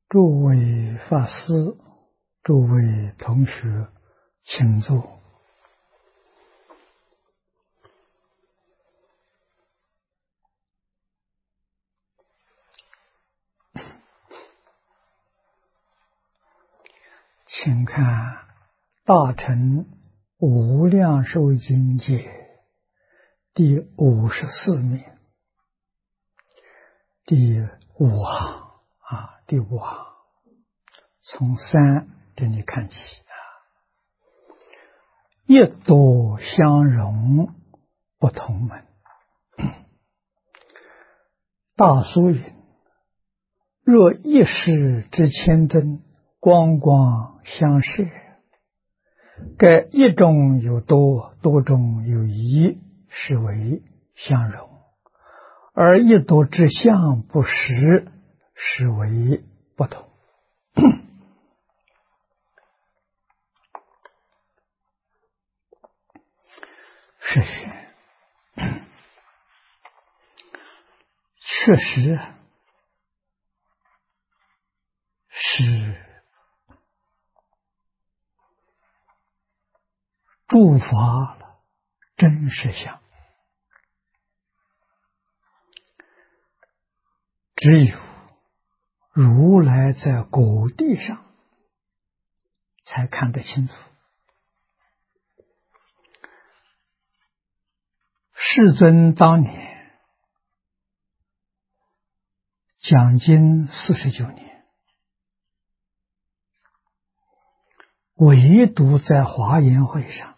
诸位法师，诸位同学，请坐。请看《大乘无量寿经解》第54面，第五行第五行，从3这里看起一多相容，不同门。大疏云：若一时之千灯，光光相射，该一中有多，多中有一，是为相容；而一多之相不实，是为不同。是确实是诸法了真实相，只有如来在果地上才看得清楚。世尊当年讲经49年，唯独在华严会上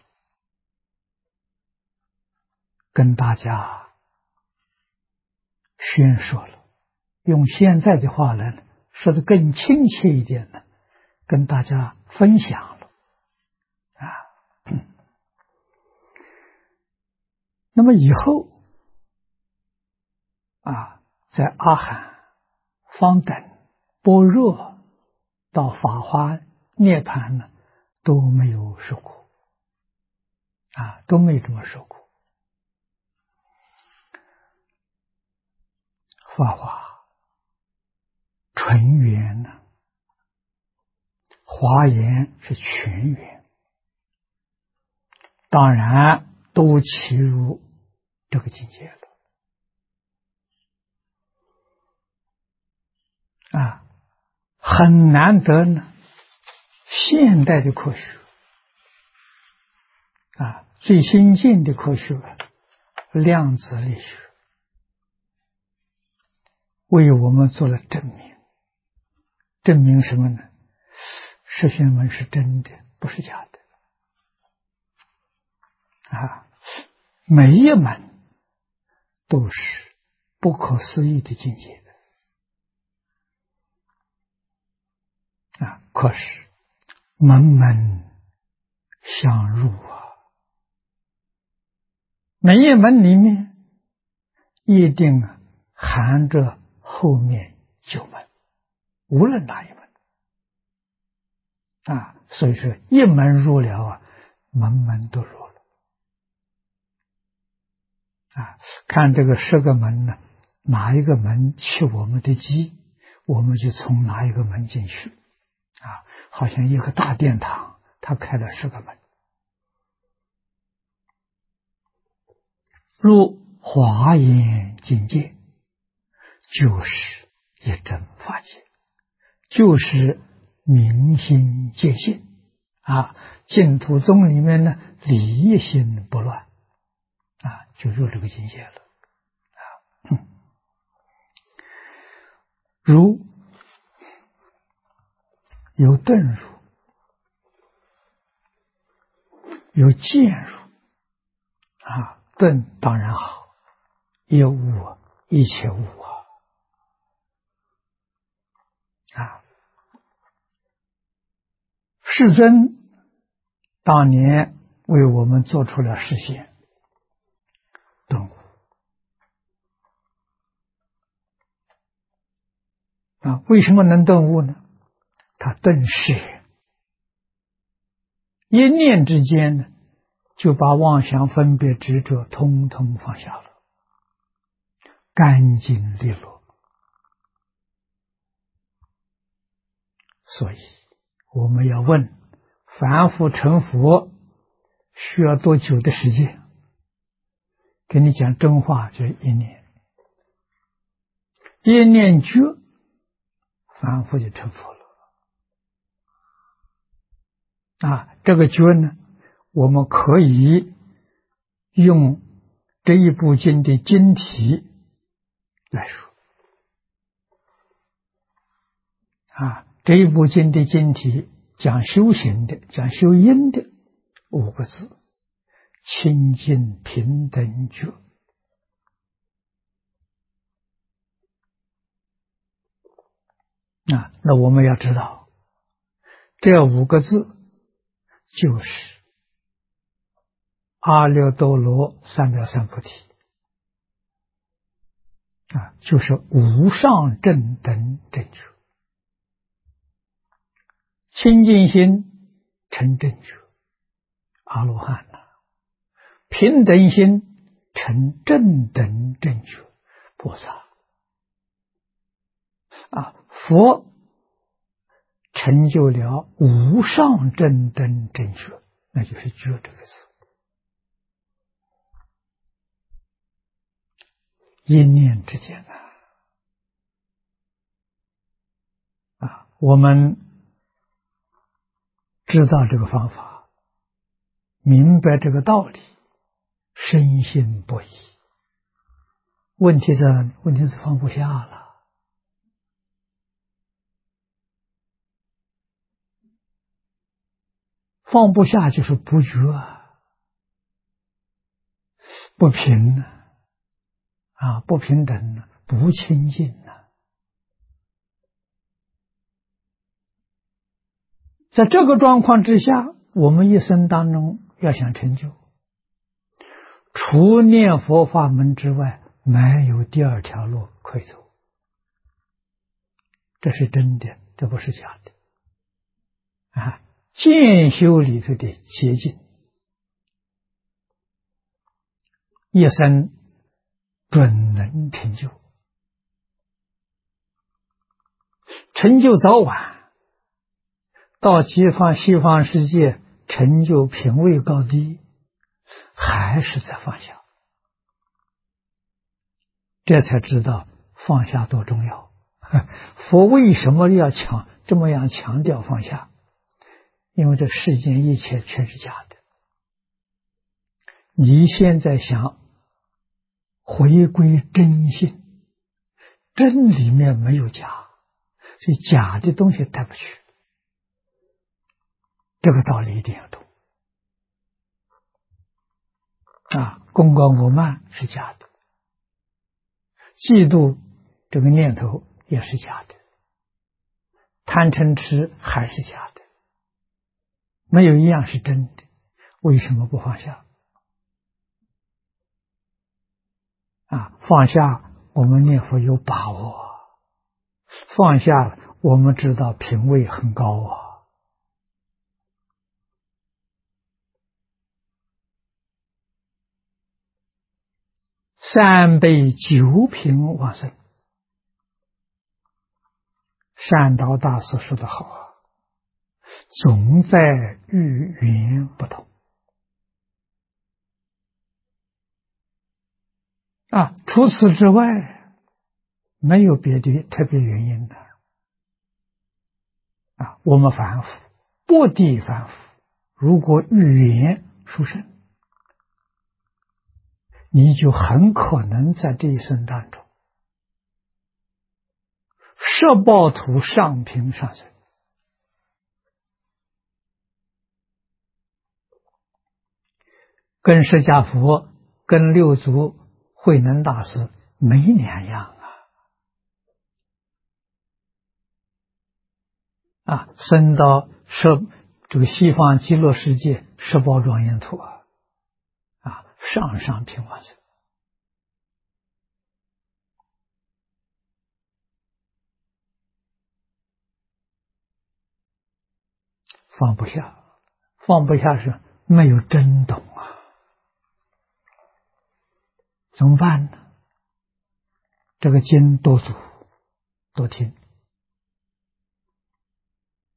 跟大家宣说了，用现在的话来说得更亲切一点呢，跟大家分享了那么以后在阿含、方等、般若到法华、涅槃呢，都没有说过都没这么说过。法华纯圆呢，华严是全圆，当然都契入这个境界了很难得呢。现代的科学最先进的科学量子力学为我们做了证明。证明什么呢？十玄门是真的，不是假的每一门都是不可思议的境界可是门门相入每一门里面一定含着后面9门，无论哪一门所以说一门入了门门都入了看这个10个门呢，哪一个门契我们的机，我们就从哪一个门进去好像一个大殿堂，他开了10个门。入华严境界，就是一真法界，就是明心见性净土宗里面呢，理一心不乱就入这个境界了如有顿入，有见入顿当然好，一悟一切悟世尊当年为我们做出了示现，顿悟为什么能顿悟呢？他顿识，一念之间呢，就把妄想分别执着通通放下了，干净利落所以我们要问：凡夫成佛需要多久的时间？跟你讲真话，就是1年。1念觉，凡夫就成佛了。这个觉呢，我们可以用这一部经的经题来说。这一部经的经题讲修行的，讲修因的5个字：清净平等觉。那我们要知道，这5个字就是阿耨多罗三藐三菩提，就是无上正等正觉。清净心成正觉，阿罗汉了；平等心成正等正觉，菩萨。佛成就了无上正等正觉，那就是觉这个字。一念之间我们知道这个方法，明白这个道理，深信不疑。问题是放不下了。放不下就是不觉，不平不平等，不清净在这个状况之下，我们一生当中要想成就，除念佛法门之外，没有第2条路可以走。这是真的，这不是假的渐修里头的捷径，一生准能成就。成就早晚，到西方世界成就品位高低，还是在放下。这才知道放下多重要。佛为什么要这么样强调放下？因为这世间一切全是假的。你现在想回归真性，真里面没有假，所以假的东西带不去。这个道理一定要懂。功高我慢是假的，嫉妒这个念头也是假的，贪嗔痴还是假的，没有一样是真的。为什么不放下？放下我们念佛有把握，放下我们知道品位很高3辈9品往生，善导大师说得好总在遇缘不同除此之外没有别的特别原因的我们凡夫不地凡夫，如果遇缘殊胜，你就很可能在这一生当中摄报土上品上升。跟释迦佛跟六祖慧能大师没两样升到这个西方极乐世界十宝庄严土上品往生。放不下，放不下是没有真懂怎么办呢？这个经多读多听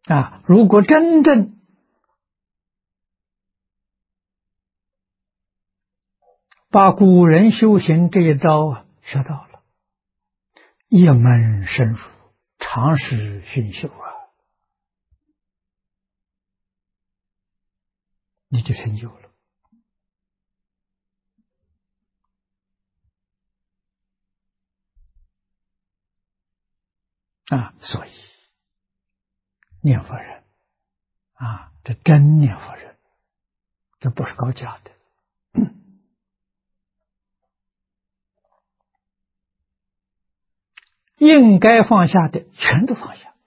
如果真正把古人修行这一招学到了，一门深入，长时熏修你就成就了所以念佛人这真念佛人，这不是搞假的。应该放下的全都放下，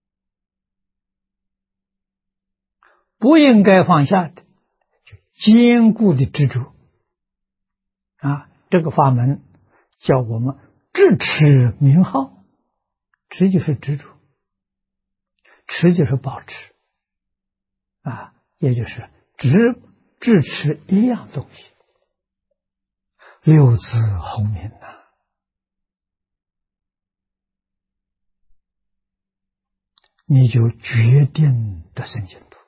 不应该放下的就坚固的执着这个法门叫我们执持名号，持就是执着，持就是保持也就是支持一样东西，六字洪名你就决定得生净土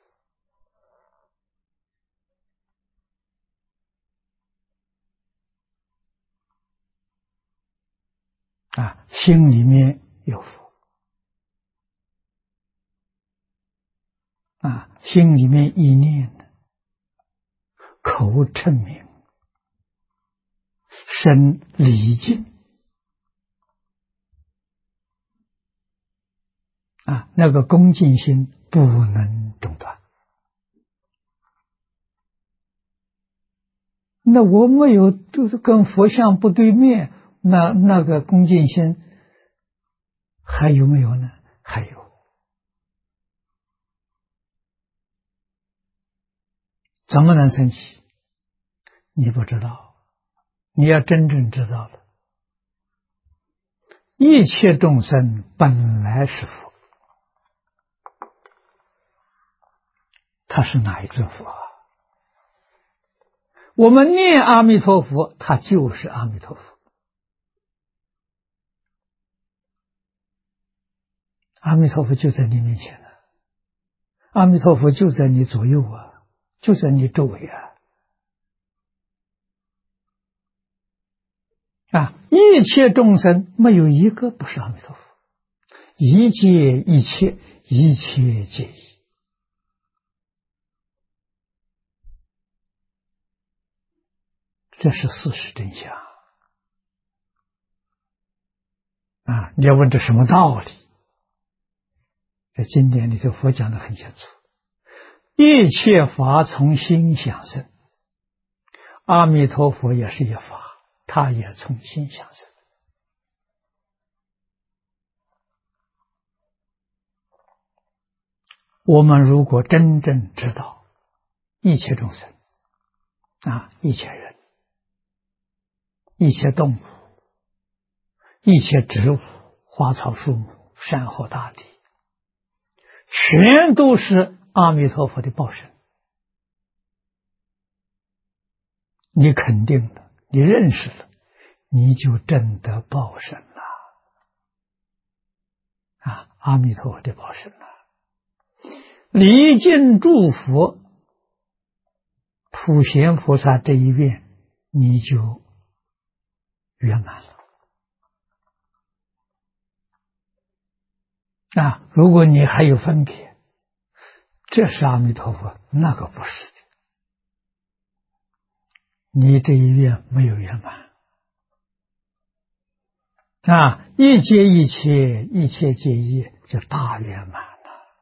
心里面有佛心里面意念口称名，身礼敬那个恭敬心不能中断。那我没有就是跟佛像不对面，那个恭敬心还有没有呢？还有。怎么能升起？你不知道，你要真正知道了，一切众生本来是佛，他是哪一尊佛我们念阿弥陀佛，他就是阿弥陀佛。阿弥陀佛就在你面前阿弥陀佛就在你左右就在你周围一切众生没有一个不是阿弥陀佛，一切一切，一切皆一。这是事实真相你要问这什么道理？在经典里头佛讲得很清楚，一切法从心想生，阿弥陀佛也是一法，他也从心想生。我们如果真正知道一切众生一切人，一切动物，一切植物，花草树木，山河大地，全都是阿弥陀佛的报身。你肯定了，你认识了，你就真得报身了阿弥陀佛的报身了。礼敬祝福普贤菩萨这一愿，你就圆满了如果你还有分别，这是阿弥陀佛，那个不是的，你这一愿没有圆满一切一切，一切皆一，就大圆满了。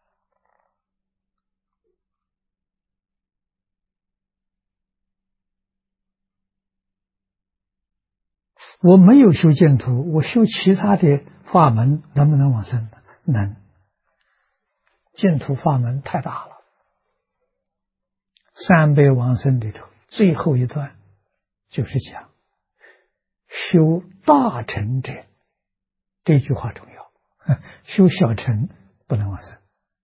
我没有修净土，我修其他的法门能不能往生？能。净土法门太大了，三辈往生里头最后一段就是讲修大乘者，这句话重要，修小乘不能往生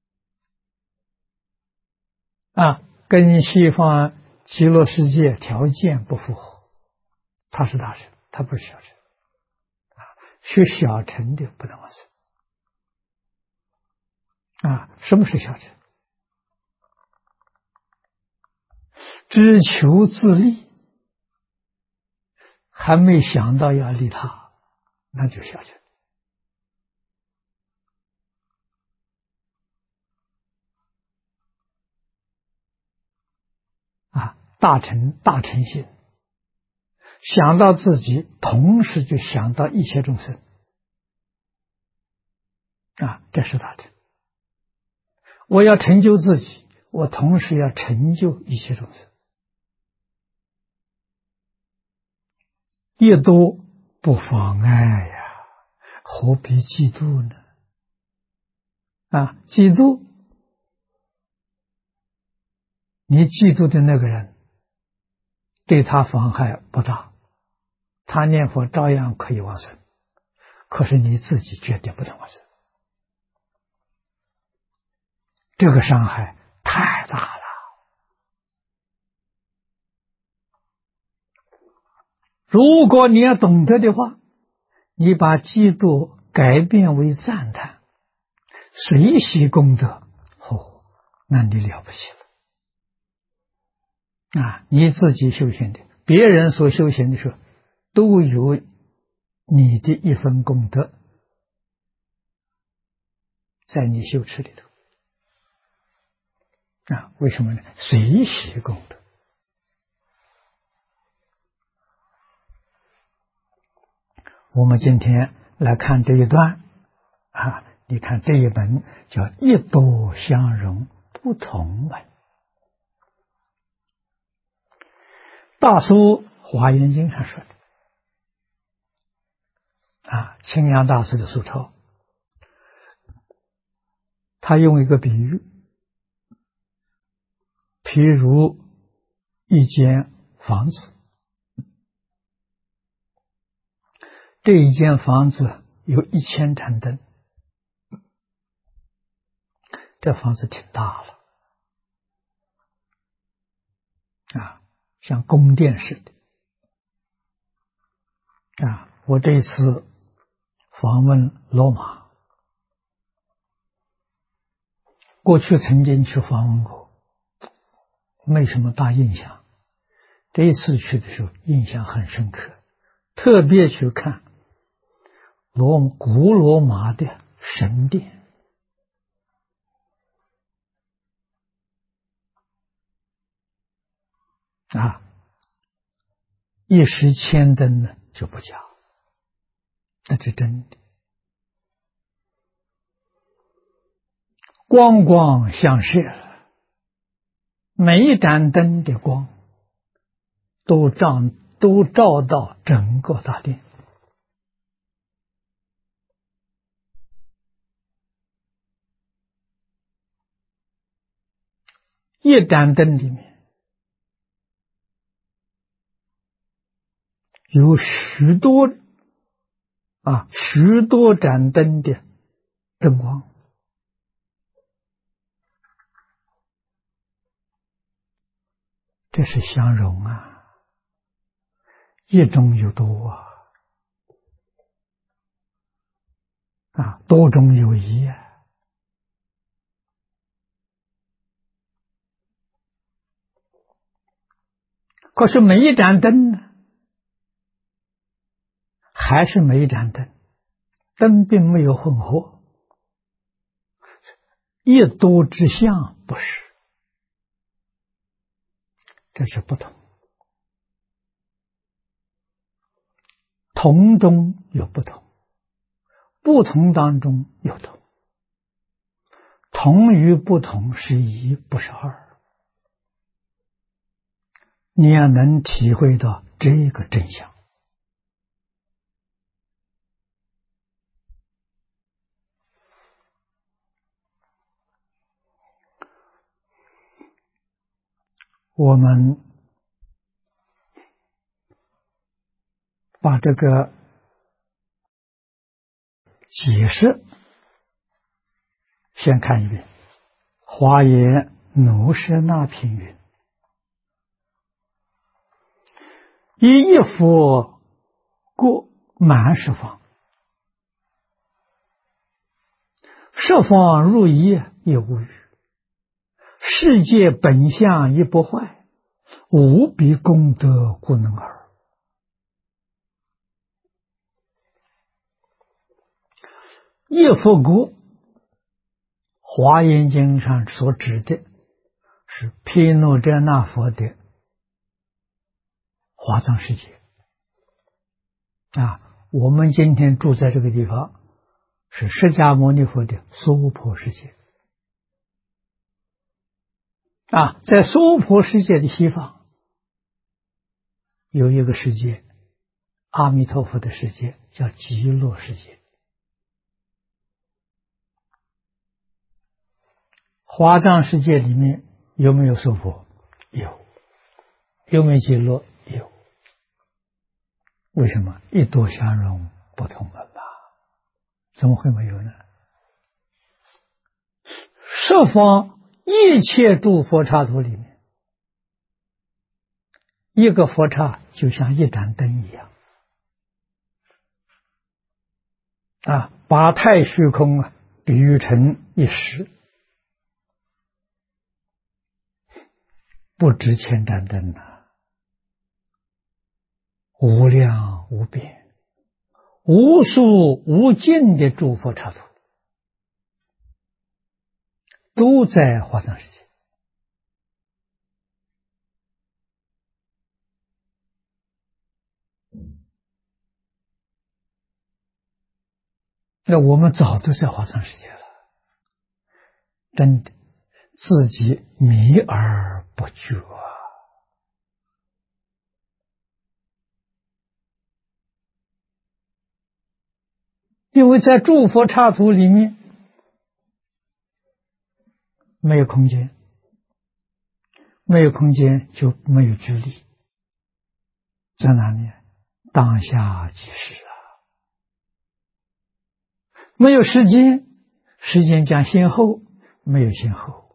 跟西方极乐世界条件不符合，他是大乘，他不是小乘修小乘的不能往生什么是小乘？只求自利，还没想到要利他，那就小乘。大乘心，想到自己，同时就想到一切众生，这是大乘。我要成就自己，我同时要成就一切众生。越多不妨碍呀，何必嫉妒呢？嫉妒，你嫉妒的那个人，对他妨害不大，他念佛照样可以往生，可是你自己绝对不能往生，这个伤害太大了。如果你要懂得的话，你把嫉妒改变为赞叹，随喜功德，那你了不起了。你自己修行的，别人所修行的时候，都有你的一份功德在你修持里头。为什么呢？随喜功德。我们今天来看这一段你看这一本叫一多相容不同文。大疏华严经上说的清凉大师的疏钞，他用一个比喻，譬如一间房子，这一间房子有1000盏灯，这房子挺大了像宫殿似的我这一次访问罗马，过去曾经去访问过，没什么大印象，这一次去的时候印象很深刻，特别去看古罗马的神殿一时千灯呢就不假，那是真的，光光相射，每一盏灯的光都照到整个大殿。一盏灯里面有许多盏灯的灯光，这是相容一中有多多中有一可是每一盏灯呢，还是每一盏灯，灯并没有混合，一多之相不是，这是不同，同中有不同，不同当中有同，同与不同是一，不是二。你要能体会到这个真相，我们把这个解释先看一遍。华严奴舍那品云：以一佛过满十方，十方如一亦无余。世界本相亦不坏，无比功德故能尔。叶佛国华严经上所指的是毗卢遮那佛的华藏世界我们今天住在这个地方是释迦牟尼佛的娑婆世界在娑婆世界的西方有一个世界，阿弥陀佛的世界，叫极乐世界。华藏世界里面有没有娑婆？有。有没有极乐？有。为什么？一朵相容，不同门吧？怎么会没有呢？十方一切诸佛刹土里面，一个佛刹就像一盏灯一样把太虚空比喻成一时，不知千盏灯无量无边无数无尽的诸佛刹土都在华藏世界。那我们早都在华藏世界了，真的自己迷而不觉因为在诸佛刹土里面没有空间，没有空间就没有距离，在哪里？当下即是没有时间，时间讲先后，没有先后。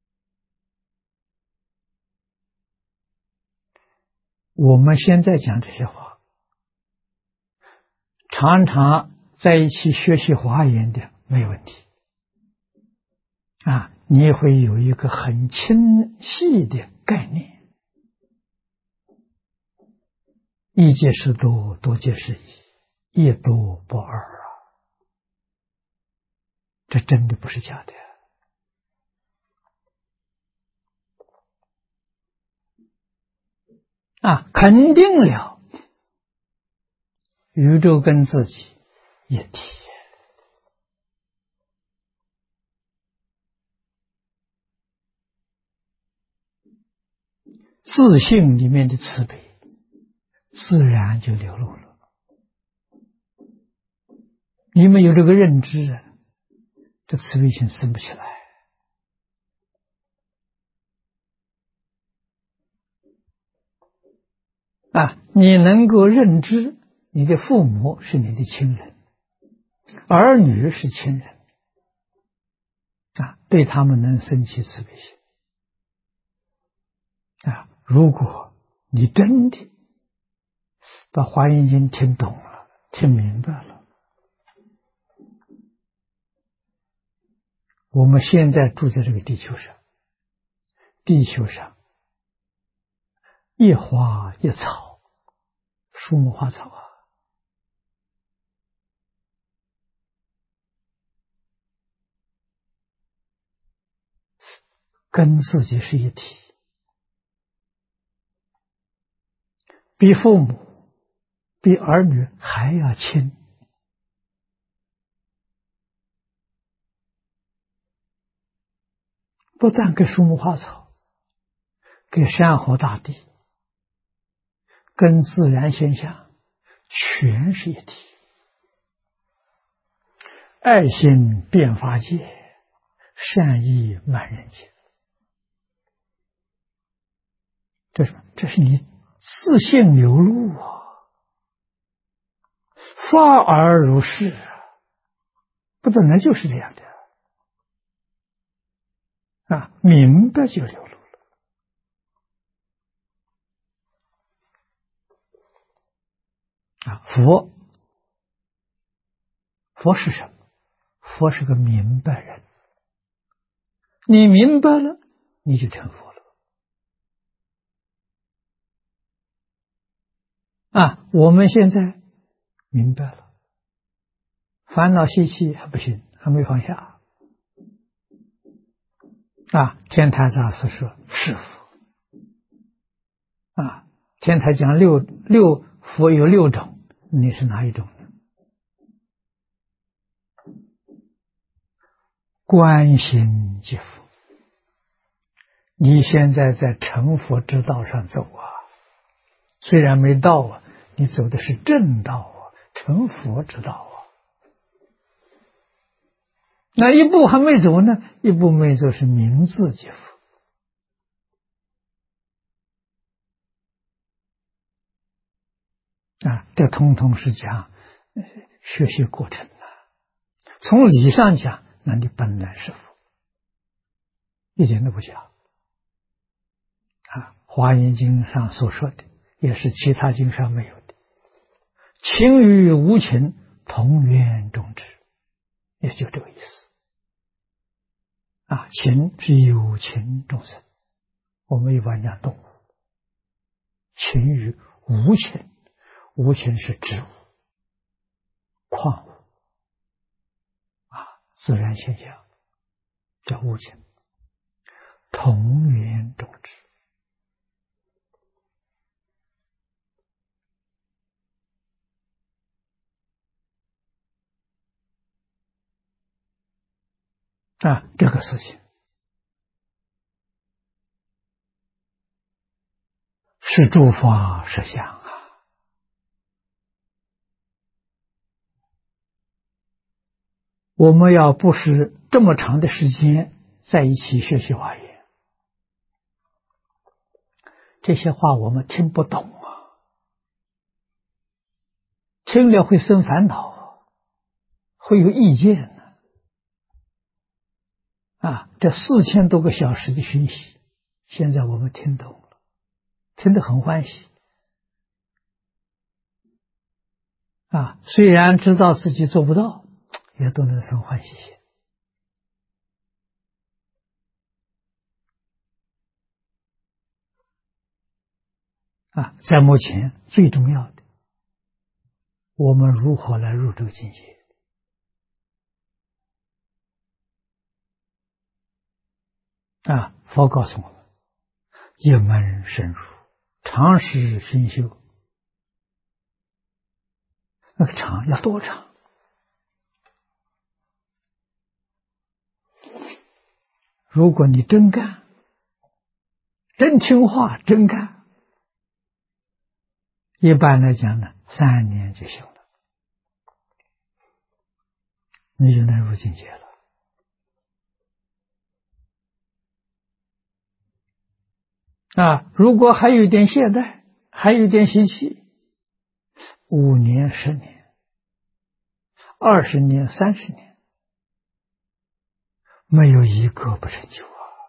我们现在讲这些话，常常在一起学习华严的没有问题你也会有一个很清晰的概念。一即是多，多即是一，一多不二这真的不是假的肯定了宇宙跟自己一体。自性里面的慈悲自然就流露了。你们有这个认知这慈悲心生不起来你能够认知你的父母是你的亲人，儿女是亲人对他们能生起慈悲心如果你真的把华严经听懂了，听明白了，我们现在住在这个地球上，地球上一花一草，树木花草跟自己是一体，比父母比儿女还要亲。不但给树木花草，给山河大地，跟自然现象全是一体。爱心遍法界，善意满人间。这是你自性流露发而如是不本来就是这样的明白就流露了佛是什么？佛是个明白人你明白了，你就成佛了。我们现在明白了，烦恼习气还不行，还没放下。天台大师说是佛。天台讲六佛有6种，你是哪一种呢？观心即佛。你现在在成佛之道上走虽然没到你走的是正道成佛之道那一步还没走呢，一步没走是名字即佛。这通通是讲学习过程从理上讲，那你本来是佛，一点都不假。华严经上所说的，也是其他经上没有的。情与无情同源种智，也就这个意思。情是有情众生，我们一般讲动物。情与无情，无情是植物、矿物自然现象，叫无情，同源种智。这个事情是诸法实相我们要不是这么长的时间在一起学习华严，这些话我们听不懂听了会生烦恼会有意见这4000多个小时的讯息，现在我们听懂了，听得很欢喜虽然知道自己做不到，也都能生欢喜心在目前最重要的，我们如何来入这个境界佛告诉我们，一门深入，长时熏修。那个长要多长？如果你真干，真听话，真干，一般来讲呢，3年就行了，你就能入境界了。如果还有一点懈怠，还有一点习气，5年、10年、20年、30年，没有一个不成就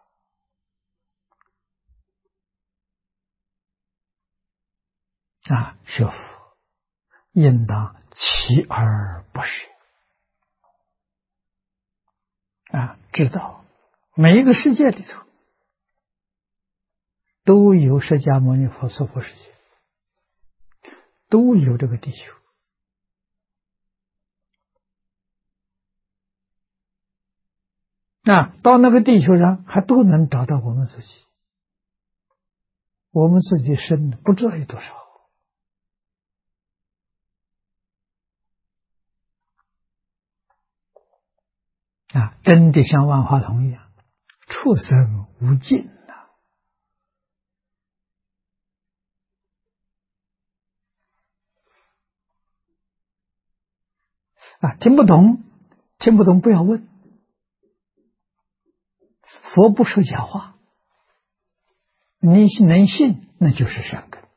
学佛应当锲而不舍知道每一个世界里头都有释迦牟尼佛娑婆世界，都有这个地球到那个地球上还都能找到我们自己，我们自己生的不知道有多少真的像万花筒一样，畜生无尽听不懂，听不懂不要问，佛不说假话，你能信那就是善根。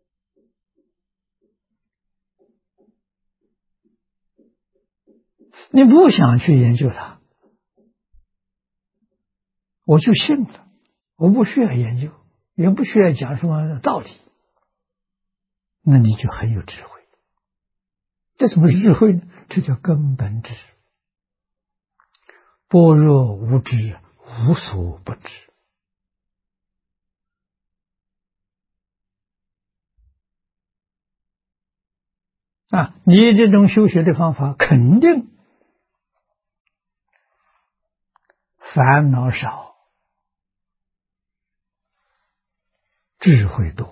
你不想去研究它，我就信了，我不需要研究，也不需要讲什么道理，那你就很有智慧。这什么智慧呢？这叫根本智。般若无知， 无所不知。你这种修学的方法肯定烦恼少，智慧多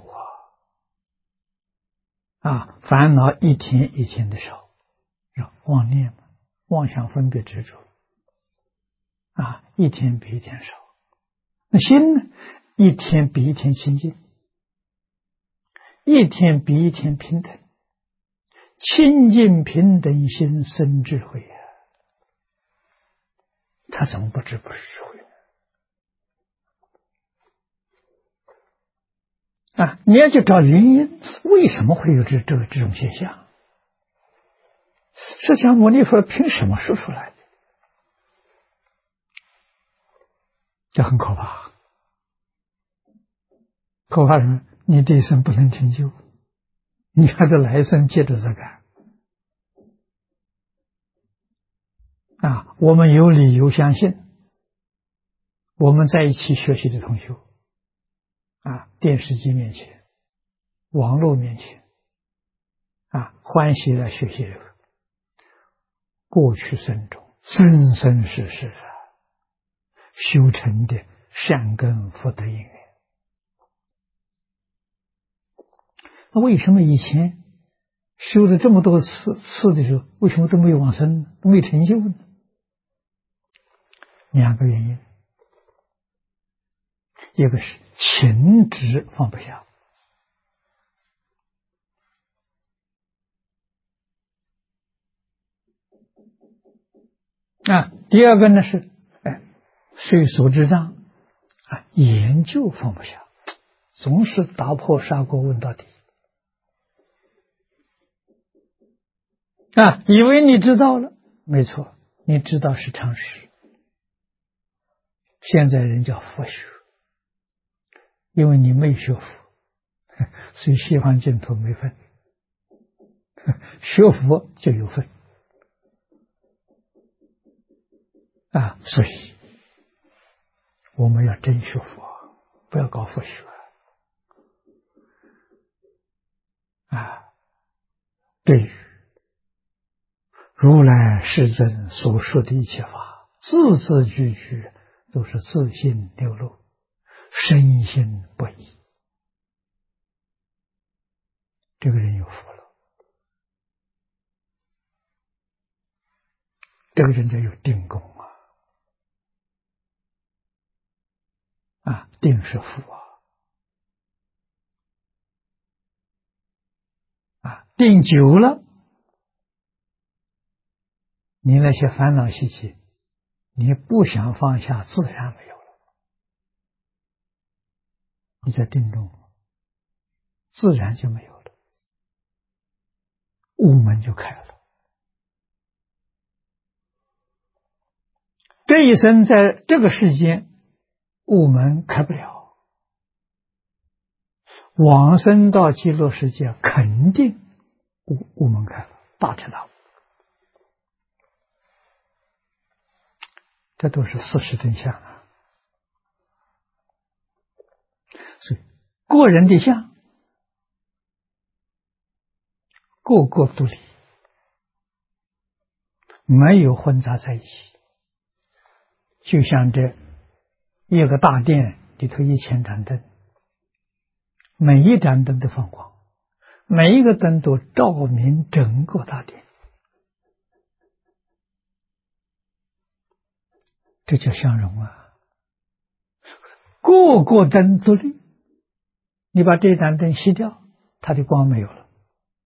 烦恼一天一天的少，妄念、妄想、分别、执着一天比一天少。那心呢？一天比一天清净，一天比一天平等。清净平等心生智慧他怎么不知不是智慧你要去找原因，为什么会有这种现象？释迦牟尼佛凭什么说出来的？这很可怕。可怕什么？你这一生不能成就，你还得来生接着再干我们有理由相信，我们在一起学习的同学电视机面前、网络面前欢喜来学习这个过去生中生生世世修成的善根福德因缘。那为什么以前修了这么多次的时候，为什么都没有往生呢？都没有成就呢？两个原因，一个是情执放不下第二个呢是岁所之障研究放不下，总是打破砂锅问到底以为你知道了，没错，你知道是常识。现在人叫佛学，因为你没学佛，所以西方净土没分，学佛就有分所以我们要真学佛，不要搞佛学对于如来世尊所说的一切法，字字句句都是自信流露，深信不疑，这个人有福了，这个人就有定功定是福定久了，你那些烦恼习气，你不想放下，自然没有了。你在定中，自然就没有了，悟门就开了。这一生在这个世间，悟门开不了，往生到极乐世界，肯定悟门开了，大彻大悟。这都是事实真相所以个人的相个个独立，没有混杂在一起。就像这一个大殿里头1000盏灯，每一盏灯都放光，每一个灯都照明整个大殿，这叫相融个个灯独立，你把这盏灯熄掉，它的光没有了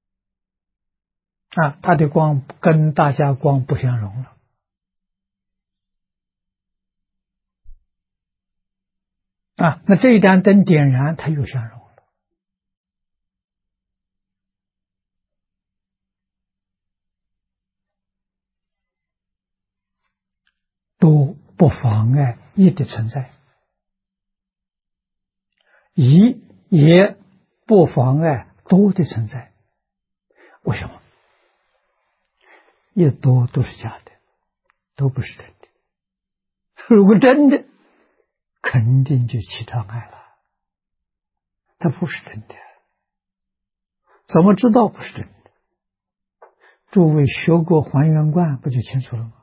它的光跟大家光不相容了那这一盏灯点燃，它又相融了，都不妨碍一的存在，一也不妨碍多的存在。为什么？一多都是假的，都不是真的。如果真的， 肯定就起障碍了，它不是真的。怎么知道不是真的？诸位学过还原观，不就清楚了吗？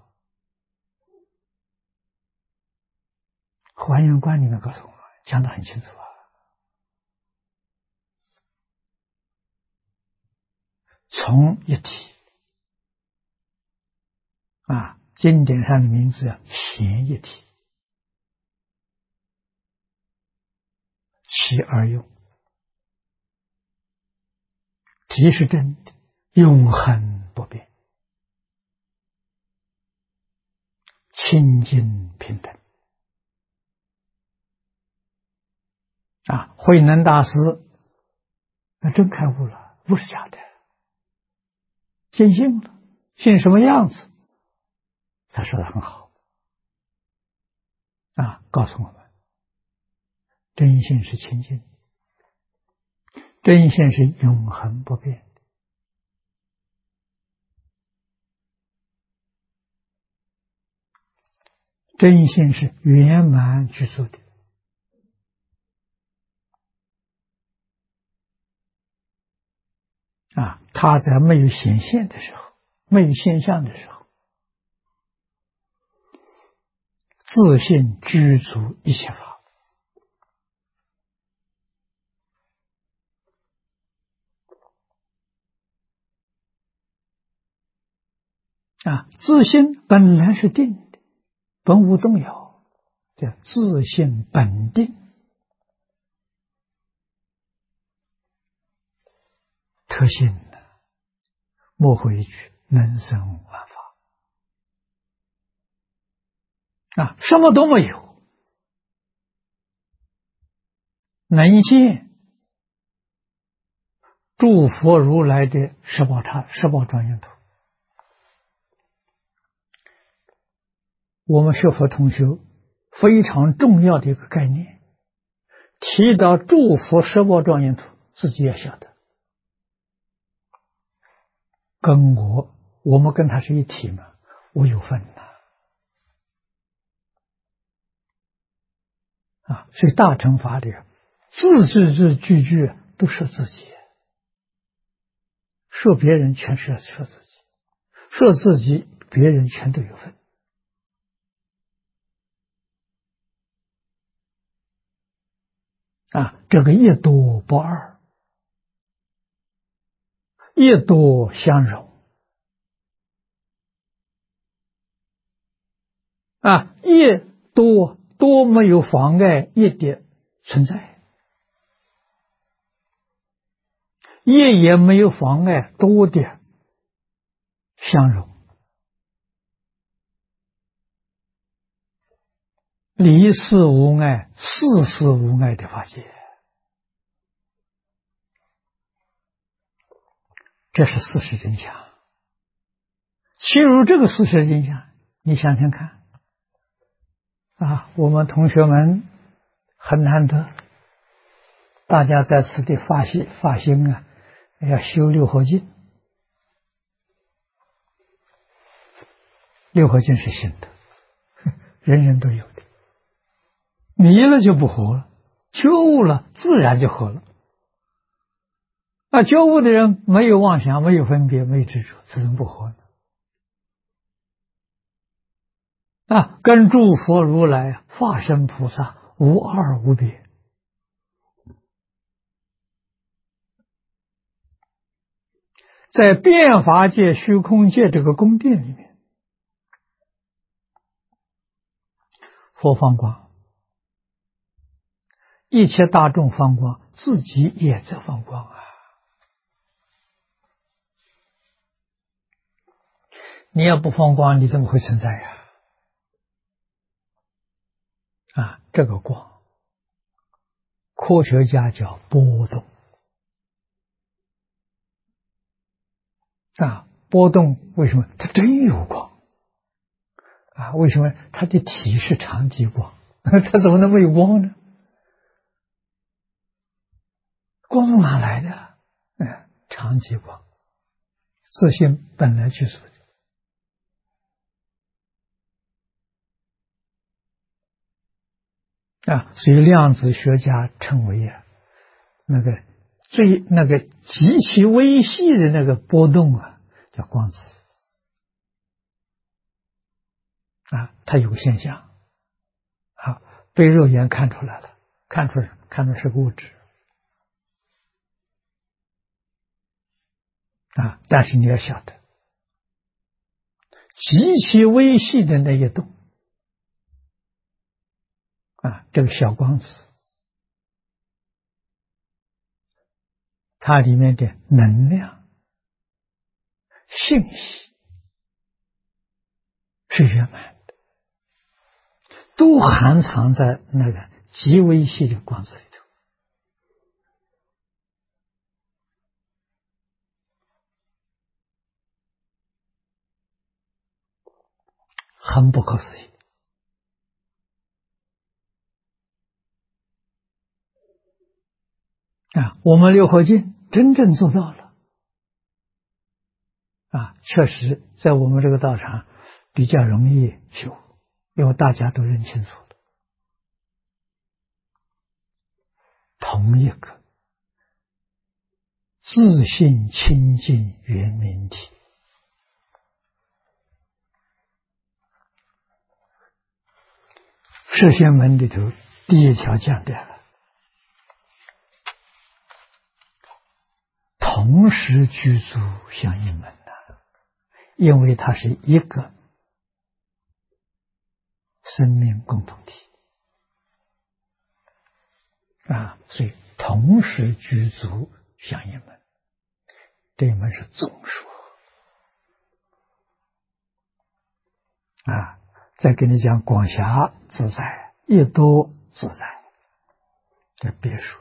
还原观里面告诉我们，讲得很清楚啊。从一体啊，经典上的名字叫显一体，其而用。体是真的，永恒不变，清净平等。啊，慧能大师那真开悟了，不是假的，见性了，性什么样子？他说的很好啊，告诉我们，真性是清净，真性是永恒不变的。真性是圆满具足的。啊，他在没有显现的时候，没有现象的时候，自性具足一切法。啊，自性本来是定的，本无动摇，叫自性本定，特性莫回去，能生万法。啊，什么都没有，能现诸佛如来的十宝庄严图。我们学佛同学非常重要的一个概念，提到诸佛十宝庄严图，自己要晓得，跟我们跟他是一体嘛，我有份呐。啊，所以大乘法里字句句都说自己，说别人全是说自己，说自己别人全都有份。啊，这个一多不二，一多相融。啊，一多没有妨碍一的存在，一也没有妨碍多的相融。离事无碍，事无碍的法界，这是事实真相。其如这个事实真相，你想想看啊，我们同学们很难得，大家在此地发心啊，要修六合敬。六合敬是新的，人人都有的，迷了就不活了，觉悟了自然就活了。啊，觉悟的人没有妄想，没有分别，没有执着，这怎么不活呢？啊，跟诸佛如来、化身菩萨无二无别。在变法界、虚空界这个宫殿里面，佛放光，一切大众放光，自己也在放光啊！你要不放光，你怎么会存在呀？啊，这个光，科学家叫波动。啊，波动为什么？它真有光啊？为什么？它的体是长极光，它怎么能没有光呢？光从哪来的？长极光，自性本来就是的。 所以量子学家称为那个极其微细的那个波动叫光子它有个现象被肉眼看出来了，看出是个物质但是你要晓得，极其微细的那一动这个小光子，它里面的能量、信息是圆满的，都含藏在那个极微细的光子里头。很不可思议我们六合敬真正做到了确实在我们这个道场比较容易修，因为大家都认清楚了，同一个自信清净圆明体。释宣门里头第一条讲的了，同时具足相应门因为它是一个生命共同体所以同时具足相应门，这一门是总说再给你讲广狭自在，一多自在，这别说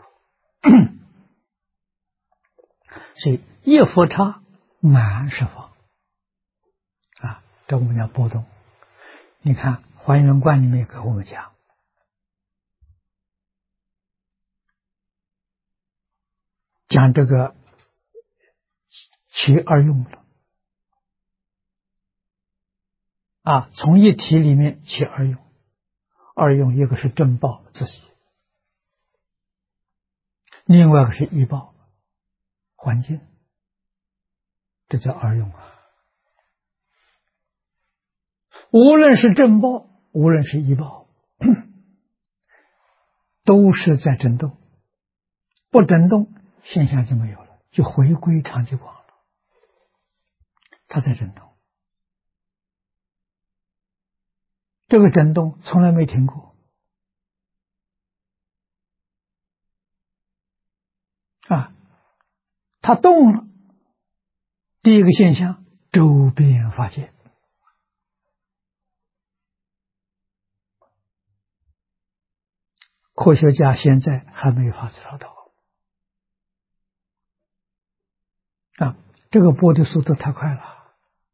所以一佛刹满十方这我们叫波动。你看还原观里面给我们讲这个其二用了从一体里面起二用，二用一个是正报自己，另外一个是依报环境，这叫二用无论是正报，无论是依报都是在震动，不震动现象就没有了，就回归常寂光了，它在震动，这个震动从来没停过它动了，第一个现象周边法界科学家现在还没有法子找到这个波的速度太快了，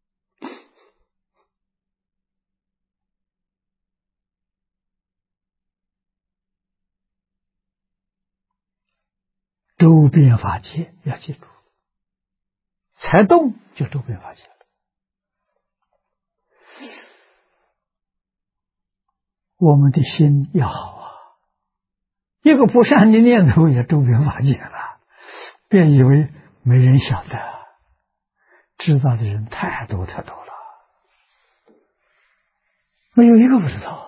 周边法界要记住，才动就周边法界了。我们的心要好一个不善的念头也周边法界了，别以为没人晓得，知道的人太多太多了，没有一个不知道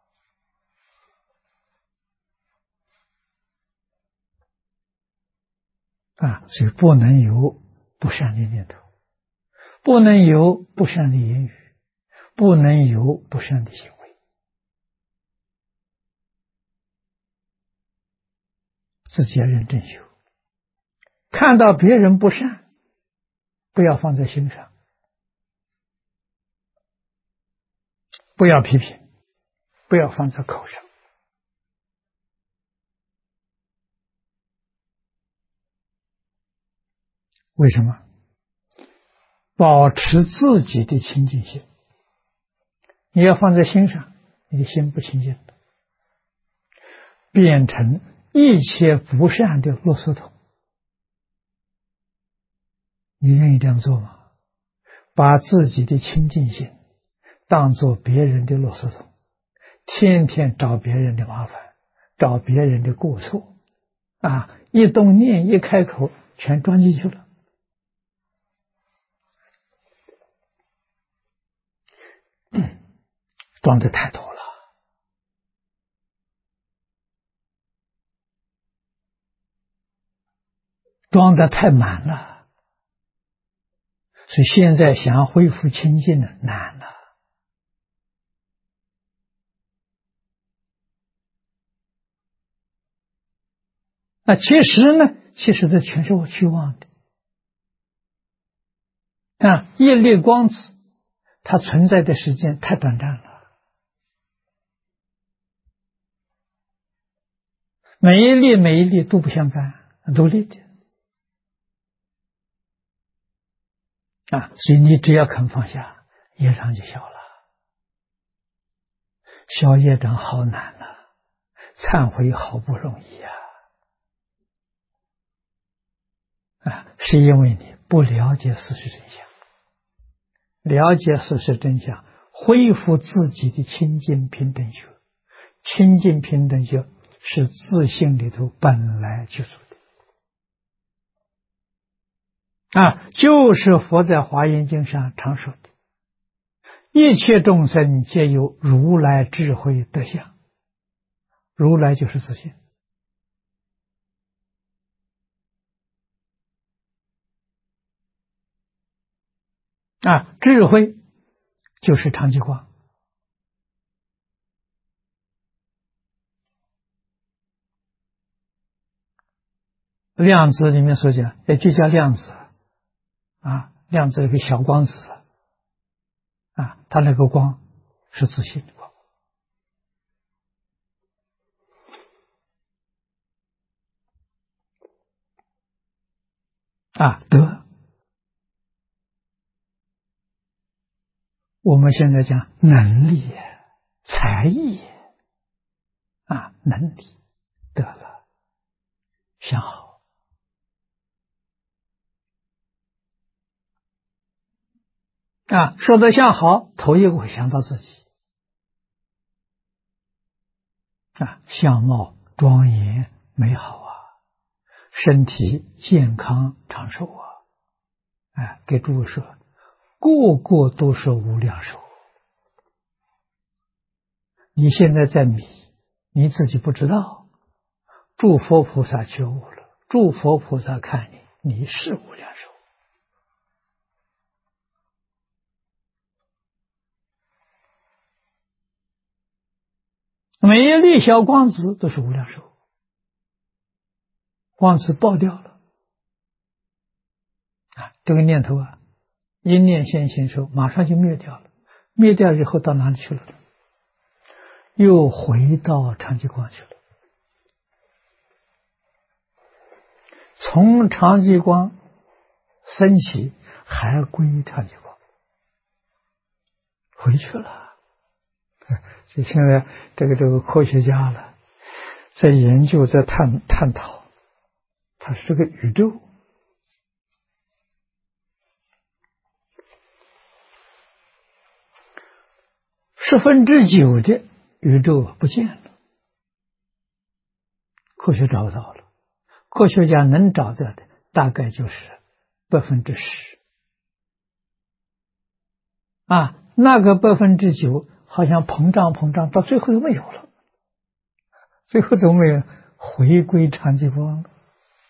所以不能有不善的念头，不能有不善的言语，不能有不善的行为，自己要认真修。看到别人不善，不要放在心上，不要批评，不要放在口上。为什么？保持自己的清净心。你要放在心上，你的心不清净的，变成一切不善的垃圾桶。你愿意这样做吗？把自己的清净心当作别人的垃圾桶，天天找别人的麻烦， 找别人的过错啊，一动念一开口，全装进去了。装的太多了，装的太满了，所以现在想恢复清净呢，难了。那其实呢，其实这全是我虚妄的啊！一粒光子，它存在的时间太短暂了。每一粒都不相干，独立的啊！所以你只要肯放下，业障就小了。消业障好难了，忏悔好不容易啊！是因为你不了解事实真相，了解事实真相，恢复自己的清净平等学。清净平等学是自性里头本来具足的啊，就是佛在华严经上常说的，一切众生皆有如来智慧德相。如来就是自性啊，智慧就是常寂光。量子里面所讲，就叫量子啊，量子一个小光子啊，它那个光是自性的光啊。德，我们现在讲能力、才艺啊，能力得了，想好啊，说得像好，头一个会想到自己啊，相貌庄严美好啊，身体健康长寿啊，哎，给诸位说，个个都是无量寿。你现在在迷，你自己不知道，诸佛菩萨觉悟了，诸佛菩萨看你，你是无量寿。每一粒小光子都是无量寿，光子爆掉了啊，这个念头啊，一念现行时候马上就灭掉了，灭掉以后到哪里去了？又回到常寂光去了。从常寂光升起，还归常寂光，回去了。所以现在这个科学家了，在研究，在探讨，它是这个宇宙9%的宇宙不见了，科学找到了，科学家能找到的大概就是10%啊，那个9%好像膨胀，到最后都没有了，最后怎么没有？回归常寂光了。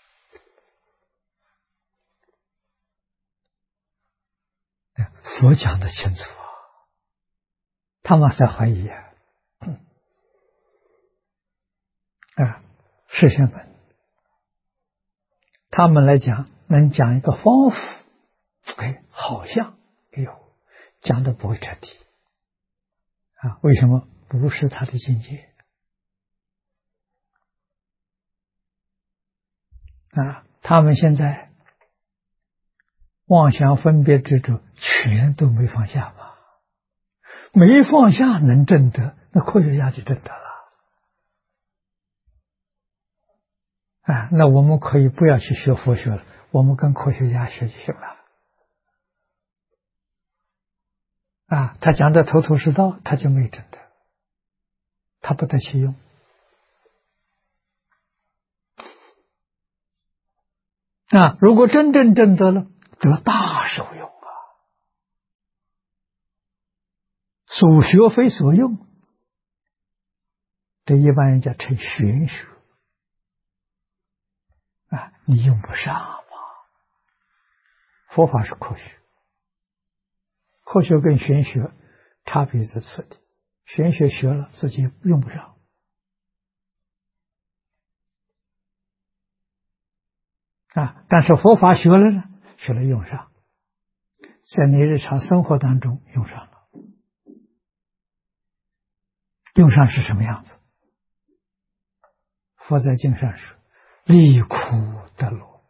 佛讲的清楚啊，他们在怀疑啊，释先本他们来讲，能讲一个方法，好像有，讲的不会彻底啊？为什么？不是他的境界啊！他们现在妄想分别执着全都没放下嘛，没放下能证得，那科学家就证得了啊！那我们可以不要去学佛学了，我们跟科学家学就行了啊！他讲的头头是道，他就没证得，他不得其用如果真正证得了，得大受用啊！所学非所用，这一般人家称玄学你用不上嘛。佛法是科学，科学跟玄学差别在此地，玄学学了自己用不上。但是佛法学了呢，学了用上，在你日常生活当中用上了。用上是什么样子？佛在经上说：离苦得乐。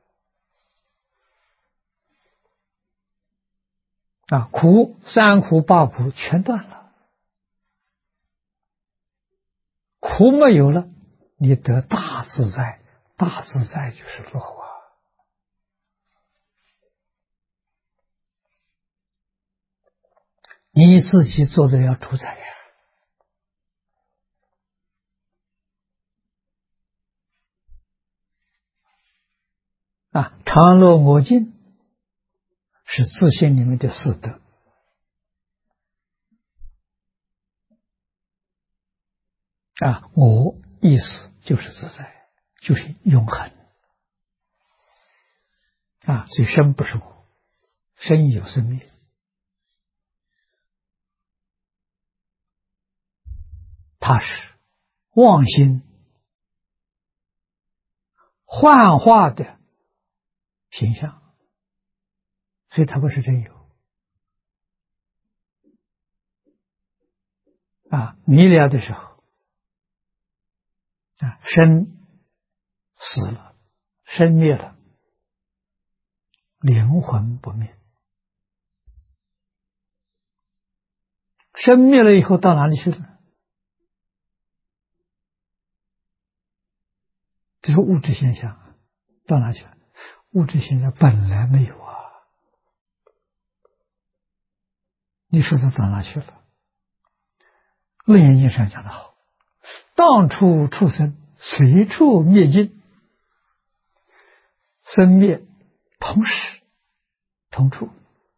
苦三苦八苦全断了，苦没有了，你得大自在，大自在就是乐啊！你自己做的要主宰常乐我净是自信里面的四德我意思就是自在，就是永恒所以生不是我，生有生灭，它是妄心幻化的形象，所以它不是真有迷了的时候生死了，生灭了，灵魂不灭，生灭了以后到哪里去了？这是物质现象，到哪去了？物质现象本来没有你说它到哪去了？楞严经上讲得好，当处畜生，随处灭尽，生灭同时同处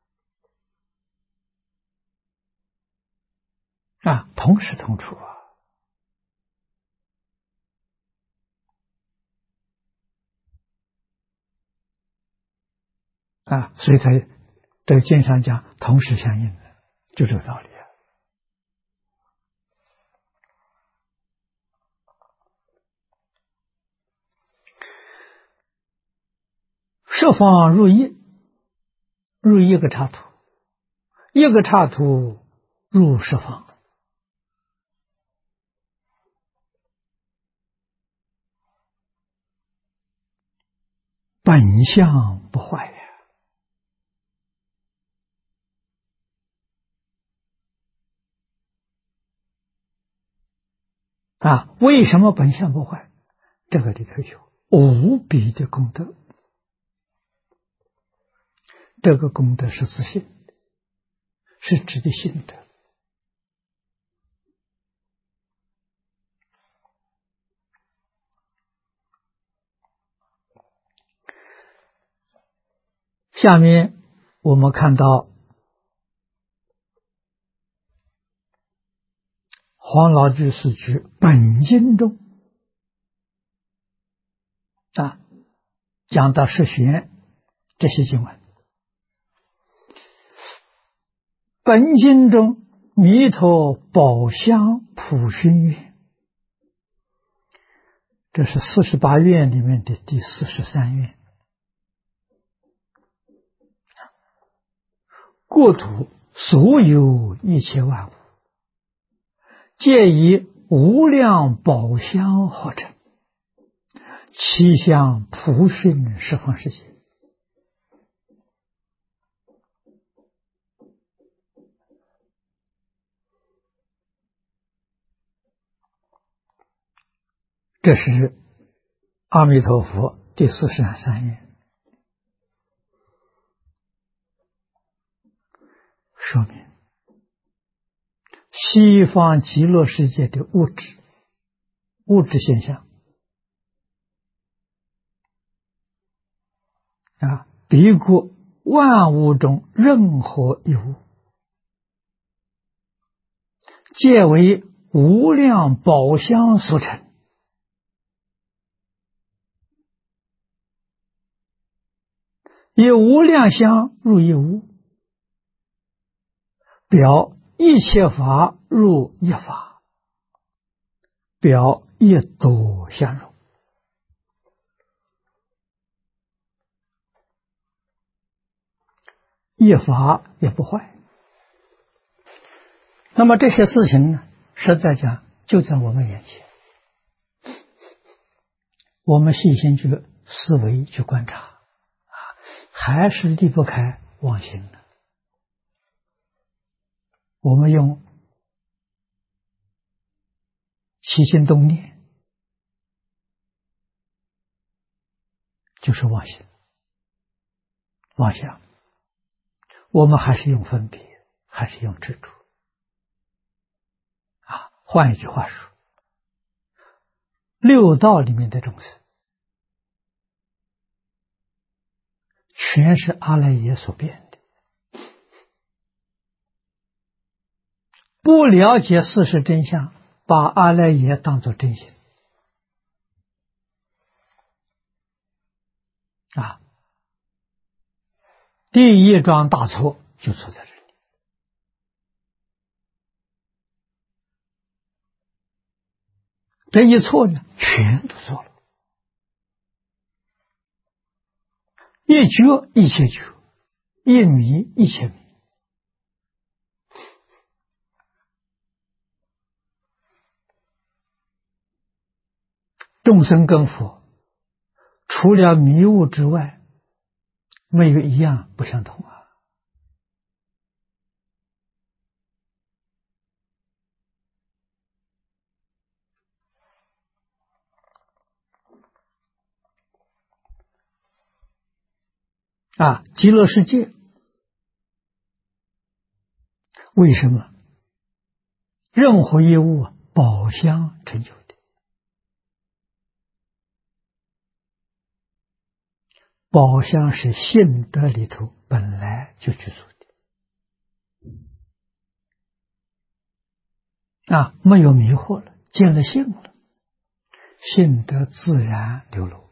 同时同处所以在这个经上讲同时相应的，就这个道理十方入一，入一个刹土，一个刹土入十方，本相不坏为什么本相不坏？这个里头有无比的功德，这个功德是自信，是指的信德。下面我们看到黄老居士举本经中讲到十玄这些经文，本经中弥陀宝相普熏愿，这是48愿里面的第43愿。国土所有一切万物，皆以无量宝相合成，其相普熏十方世界。这是阿弥陀佛第43愿，说明西方极乐世界的物质现象比过万物中任何一物，皆为无量宝相所成。以无量相入一物，表一切法入一法，表一多相入。一法也不坏。那么这些事情呢，实在讲就在我们眼前，我们细心去思维去观察，还是离不开妄心的。我们用起心动念，就是妄心、妄想。我们还是用分别，还是用执着。换一句话说，六道里面的众生，全是阿赖耶所变的。不了解事实真相，把阿赖耶当作真心。第一桩大错就错在这里。这一错呢，全都错了。一觉一切觉，一迷一切迷。众生跟佛，除了迷雾之外，没有一样不相同极乐世界为什么任何一物宝相成就的？宝相是性德里头本来就具足的没有迷惑了，见了性了，性德自然流露。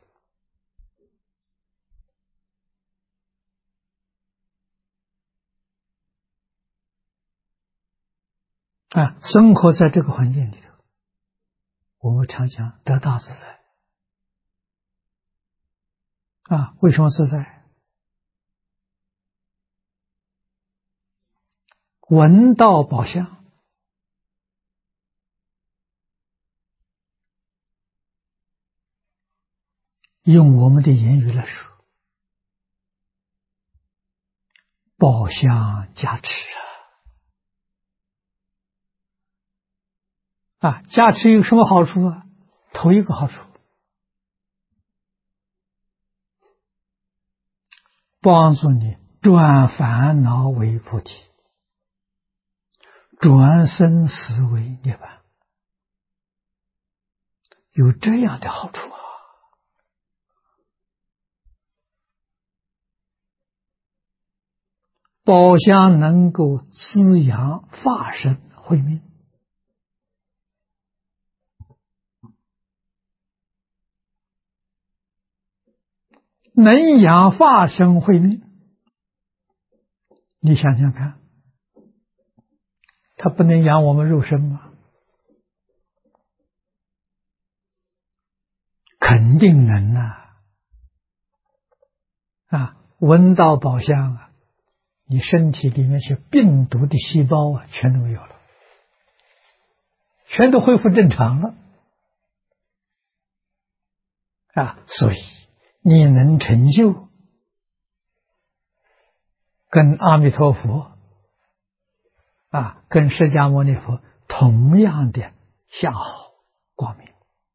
生活在这个环境里头，我们常讲得大自在为什么自在？闻道宝相，用我们的言语来说，宝相加持加持有什么好处头一个好处，帮助你转烦恼为菩提，转生死为涅槃，有这样的好处宝相能够滋养法身慧命，能养法身慧命。你想想看，它不能养我们肉身吗？肯定能闻到宝相你身体里面些病毒的细胞全都没有了，全都恢复正常了所以你能成就跟阿弥陀佛跟释迦牟尼佛同样的相好光明。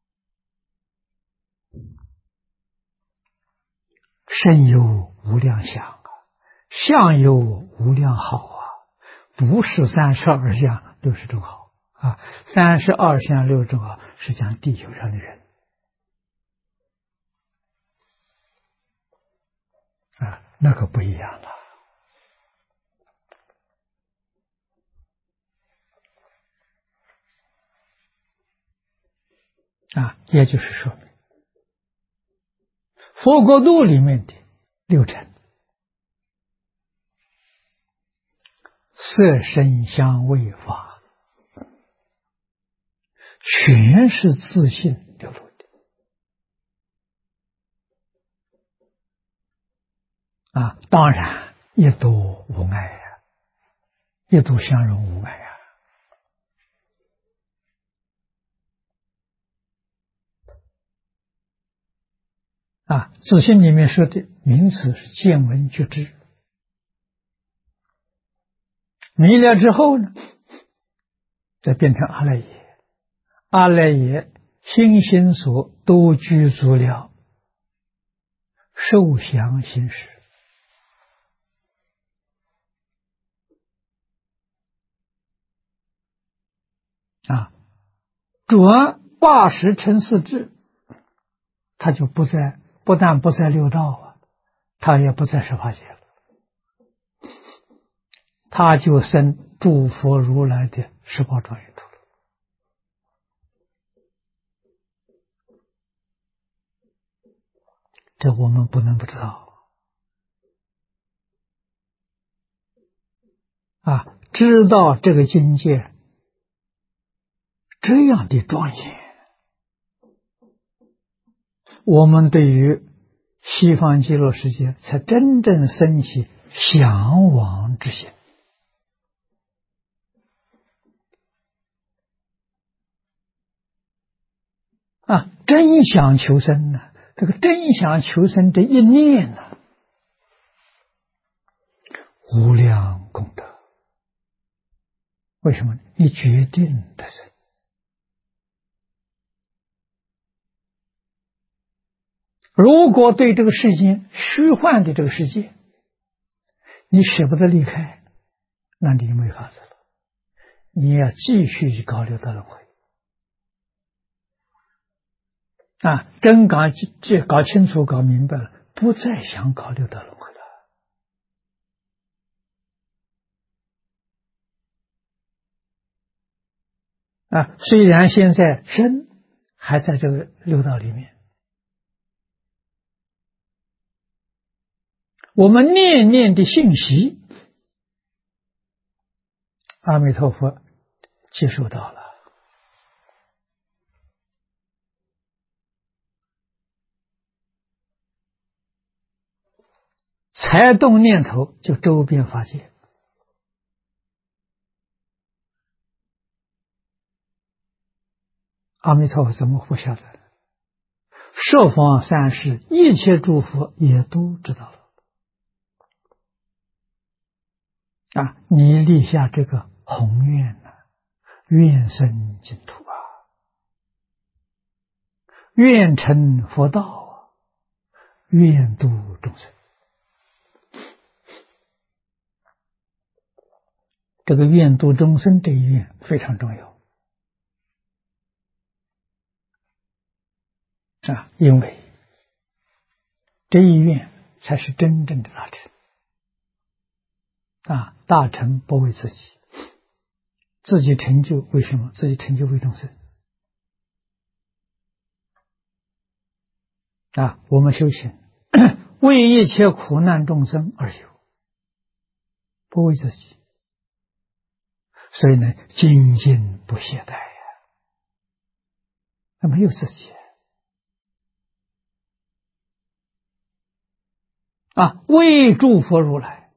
身有无量相相有无量好不是32相60种好32相60种好是讲地球上的人啊，那个不一样了。啊，也就是说明佛国度里面的六尘，色声香味法，全是自性流露的。啊，当然一度无碍呀，一度相融无碍呀。啊，自性里面说的名词是见闻觉知，迷了之后呢，再变成阿赖耶，阿赖耶心心所都具足了受想行识。啊，转80成4智，他就不但不在六道啊，他也不在十法界了，他就生诸佛如来的18庄严土了。这我们不能不知道啊！知道这个境界这样的庄严，我们对于西方极乐世界才真正升起向往之心。啊，真想求生呢，这个真想求生的一念呢，无量功德。为什么？你决定得生。如果对这个世界虚幻的这个世界，你舍不得离开，那你就没法子了。你要继续搞六道轮回。啊，真搞清楚、搞明白了，不再想搞六道轮回了。啊，虽然现在身还在这个六道里面，我们念念的信息，阿弥陀佛接受到了，才动念头就周边法界。阿弥陀佛怎么不晓得？十方三世一切诸佛也都知道了。啊，你立下这个宏愿呢，愿生净土啊，愿成佛道啊，愿度众生。这个愿度众生这一愿非常重要啊，因为这一愿才是真正的大成啊！大成不为自己，自己成就为什么？自己成就为众生啊！我们修行为一切苦难众生而修，不为自己，所以呢，精进不懈怠呀，那没有自己啊！为诸佛如来，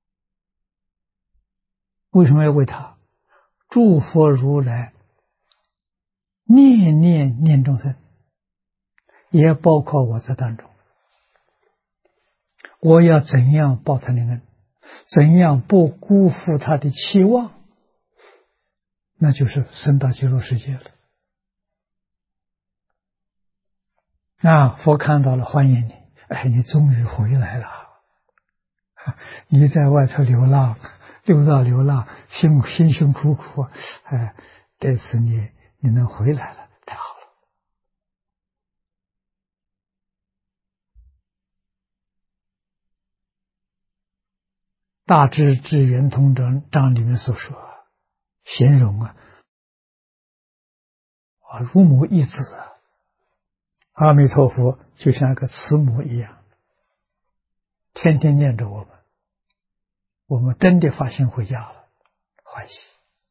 为什么要为他？诸佛如来念念念众生，也包括我在当中。我要怎样报他的恩？怎样不辜负他的期望？那就是升到极乐世界了。啊，佛看到了，欢迎你，哎，你终于回来了。你在外头流浪，六道流浪，辛辛苦苦，哎，这次你能回来了，太好了。 大智智圆通章里面所说，形容如母一子阿弥陀佛就像个慈母一样，天天念着我们真的发心回家了，欢喜。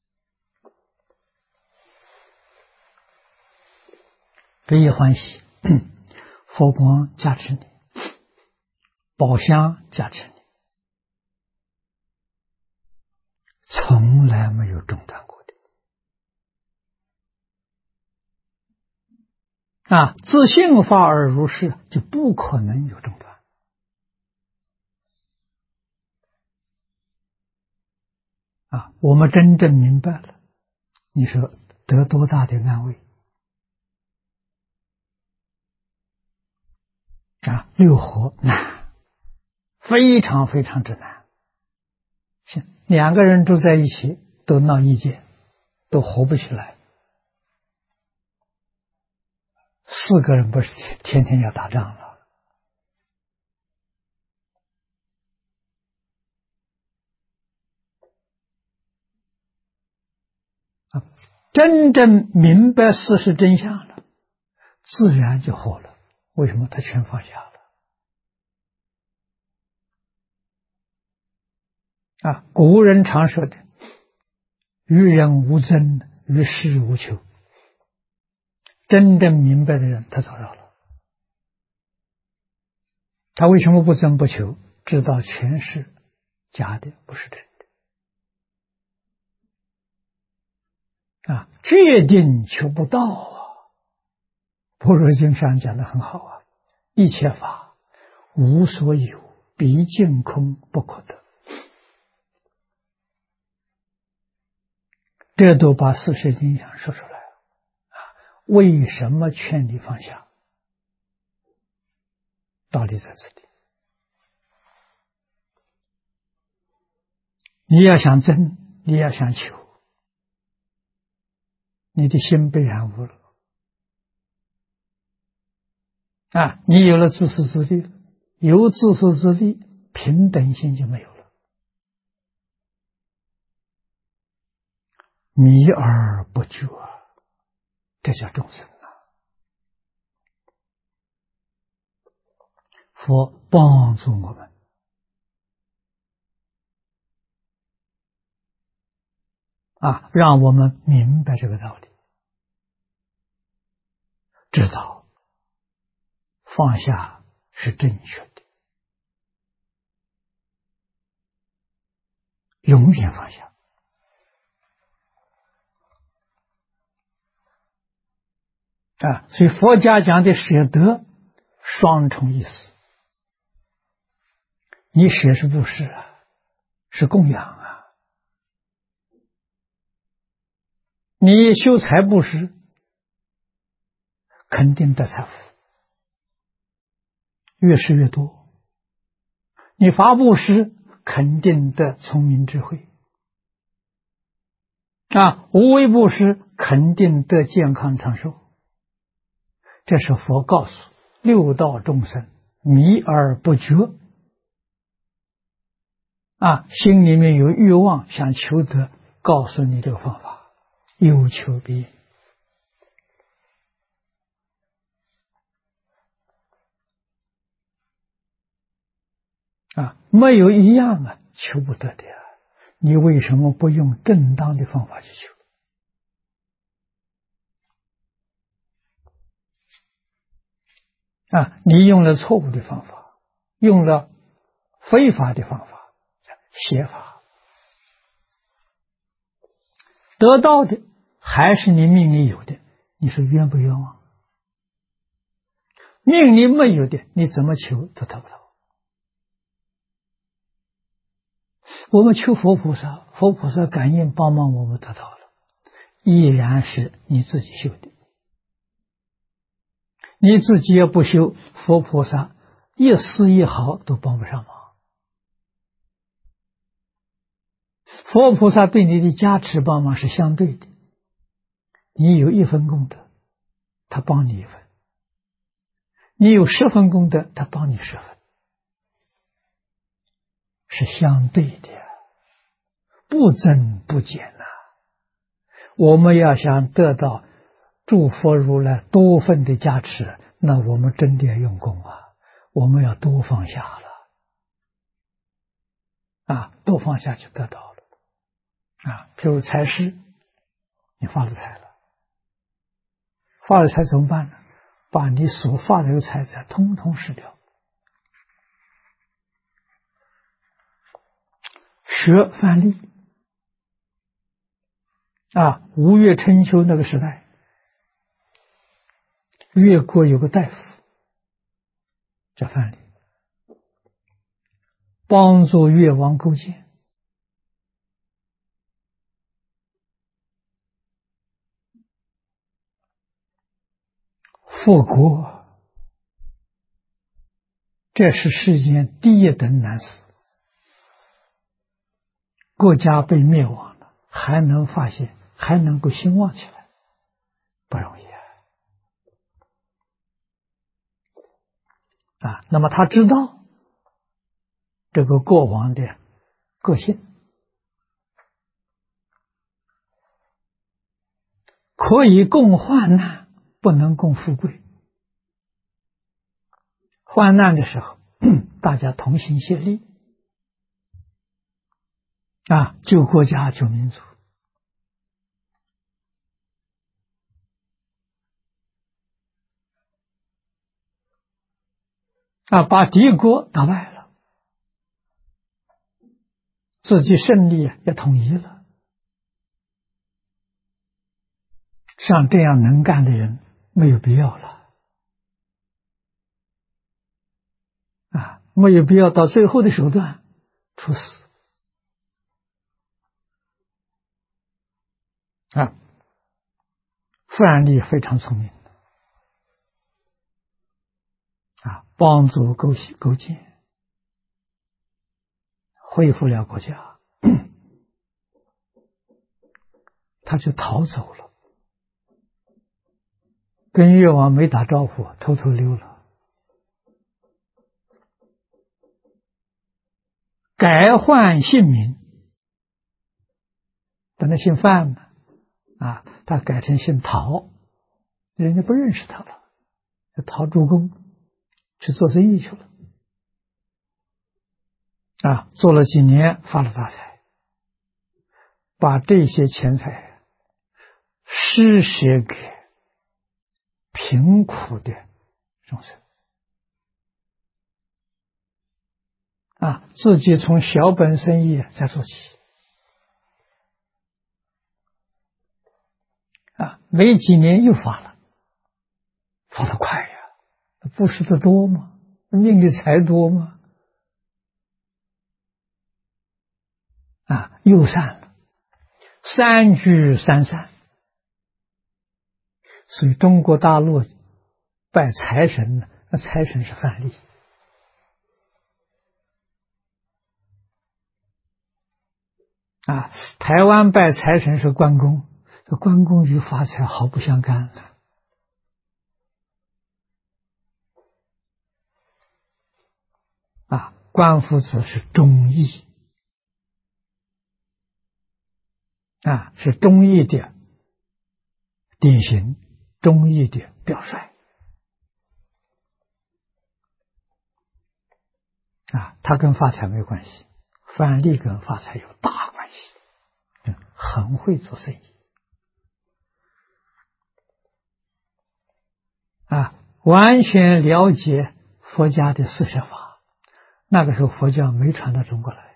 这一欢喜，佛光加持你，宝香加持你，从来没有中断过的。自信发而如是，就不可能有中断。我们真正明白了，你说得多大的安慰六合难，非常非常之难。两个人住在一起都闹意见，都合不起来。4个人不是天天要打仗了。真正明白事实真相了，自然就好了。为什么？他全放下了。古人常说的与人无争，与事无求。真正明白的人他找到了。他为什么不争不求？知道全是假的，不是真的。决定求不到般若经上讲的很好一切法无所有，毕竟空不可得。这都把事实真相说出来了。为什么劝你放下？道理在这里。你要想争，你要想求，你的心被染污了。你有了自私自利，有自私自利，平等心就没有了。迷而不觉，这叫众生佛帮助我们让我们明白这个道理，知道放下是正确的，永远放下。所以佛家讲的舍得双重意思。你舍是布施是供养你修财布施肯定得财富，越施越多。你法布施肯定得聪明智慧无为布施肯定得健康长寿。这是佛告诉六道众生迷而不觉心里面有欲望想求得，告诉你这个方法，有求必应没有一样求不得的你为什么不用正当的方法去求？你用了错误的方法，用了非法的方法，邪法，得到的还是你命里有的，你说冤不冤枉？命里没有的，你怎么求都得不到。我们求佛菩萨，佛菩萨感应帮忙我们得到了，依然是你自己修的。你自己也不修，佛菩萨一丝一毫都帮不上忙。佛菩萨对你的加持帮忙是相对的，你有1分功德，他帮你1分；你有10分功德，他帮你10分。 是相对的，不增不减呐。我们要想得到诸佛如来多份的加持，那我们真的要用功啊！我们要多放下了啊，多放下就得到了啊。譬如财施，你发了财了，发了财怎么办呢？把你所发的这个财财通通失掉。学范例啊，吴越春秋那个时代，越国有个大夫叫范蠡，帮助越王勾践。复国，这是世间第一等难事。国家被灭亡了，还能发现，还能够兴旺起来，不容易啊！那么他知道这个国王的个性，可以共患难，不能共富贵。患难的时候，大家同心协力啊，救国家，救民族啊，把敌国打败了，自己胜利也统一了。像这样能干的人没有必要了啊，没有必要到最后的手段处死啊。范蠡非常聪明啊，帮助勾践恢复了国家，他就逃走了，跟越王没打招呼，偷偷溜了，改换姓名，本来姓范嘛，啊，他改成姓陶，人家不认识他了，陶朱公去做生意去了，啊，做了几年发了大财，把这些钱财施舍给贫苦的众生啊，自己从小本生意再做起啊，没几年又发了，发得快呀，布施的多吗？命的财多吗？啊，又善了，三聚三善。所以中国大陆拜财神呢，那财神是范蠡啊，台湾拜财神是关公，这关公与发财毫不相干了啊，关夫子是忠义啊，是忠义的典型，忠义的表率啊，他跟发财没关系，范蠡跟发财有大关系，很会做生意啊，完全了解佛家的四摄法。那个时候佛教没传到中国来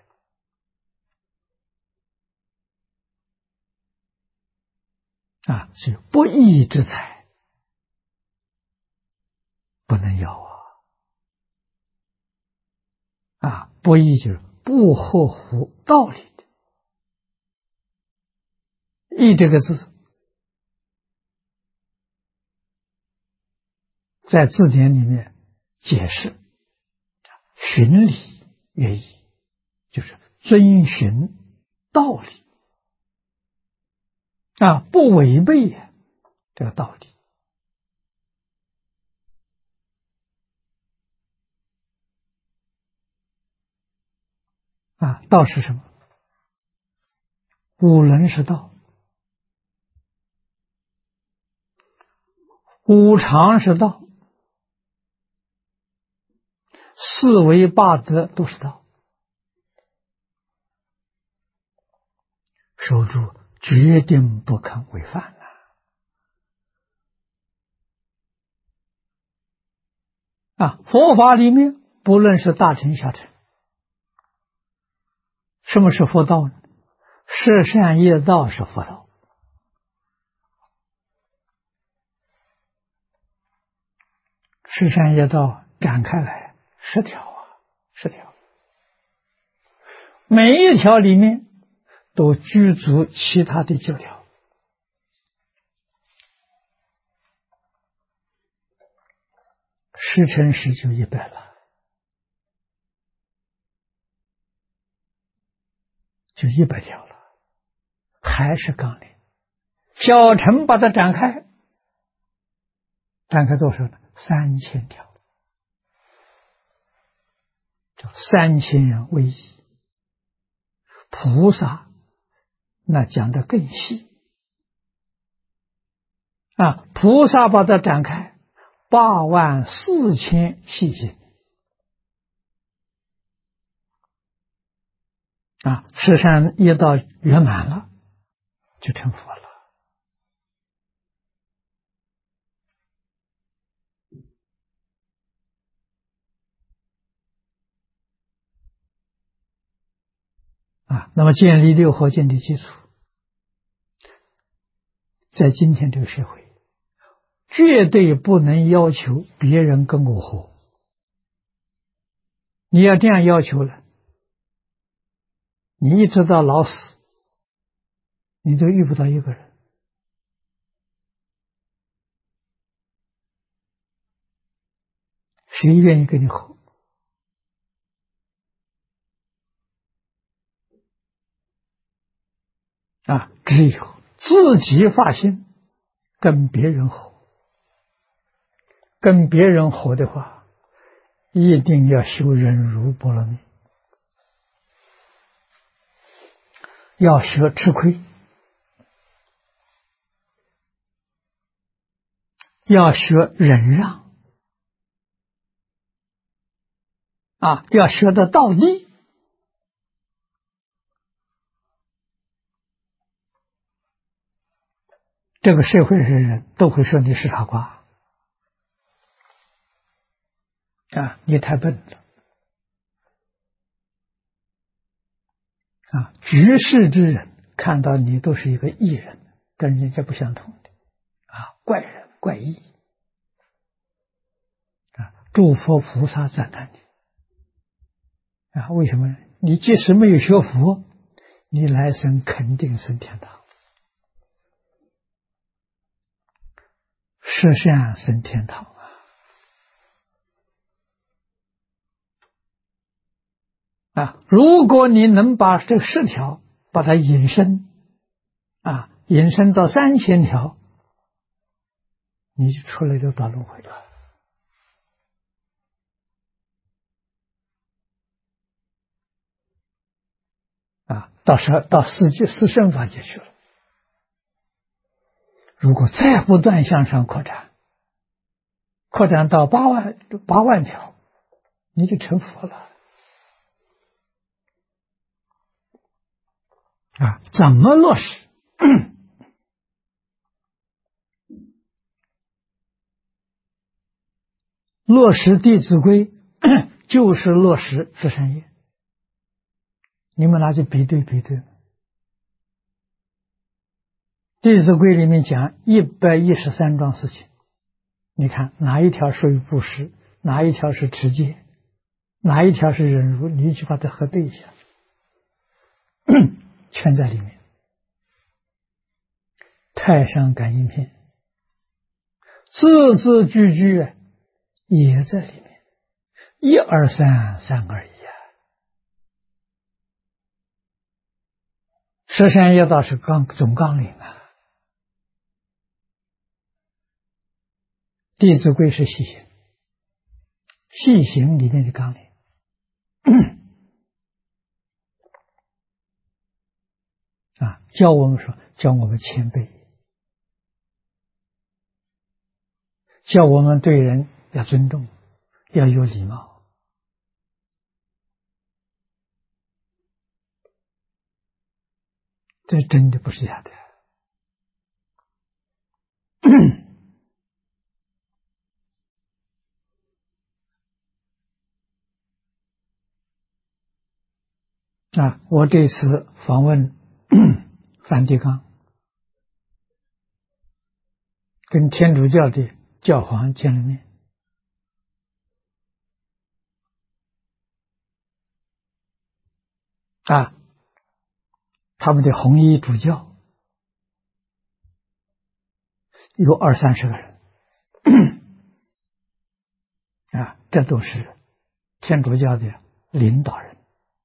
啊，所以不义之财不能要啊，不义就是不合乎道理的。义这个字在字典里面解释循礼乐义，就是遵循道理啊，不违背这个道理道是什么？五伦是道，五常是道，四维八德都是道。守住，决定不肯违反佛法里面，不论是大乘小乘，什么是佛道呢？摄善业道是佛道。摄善业道展开来10条10条，每一条里面都具足其他的9条。10乘10就100了，就100条了，还是纲领。小乘把它展开多少呢？3000条，叫3000为一。菩萨那讲得更细菩萨把它展开84000细心摄善业道圆满了，就成佛了。那么建立六合敬的基础，在今天这个社会，绝对不能要求别人跟我活。你要这样要求了，你一直到老死，你都遇不到一个人。谁愿意跟你活？只有自己发心跟别人活。跟别人活的话，一定要修忍辱波罗蜜，要学吃亏，要学忍让要学得到底。这个社会的人都会说你是傻瓜你太笨了居士之人看到你都是一个异人，跟人家不相同的怪人怪异诸佛菩萨赞叹你为什么呢？你即使没有学佛，你来生肯定升天堂，摄善升天堂如果你能把这10条把它引申引申到3000条，你就出来就到轮回了到四圣法界去了。如果再不断向上扩展到8万条，你就成佛了怎么落实？落实弟子规就是落实十善业。你们拿去比对比对，弟子规里面讲113桩事情，你看哪一条属于布施，哪一条是持戒，哪一条是忍辱，你去把它核对一下全在里面。太上感应篇字字句句也在里面，1、2、3， 3、2、1十善业道是总纲领弟子规是细行，细行里面的纲领教我们说，教我们谦卑，教我们对人要尊重，要有礼貌。这真的不是假的。我这次访问梵蒂冈，跟天主教的教皇见了面。他们的红衣主教有20-30个人，这都是天主教的领导人。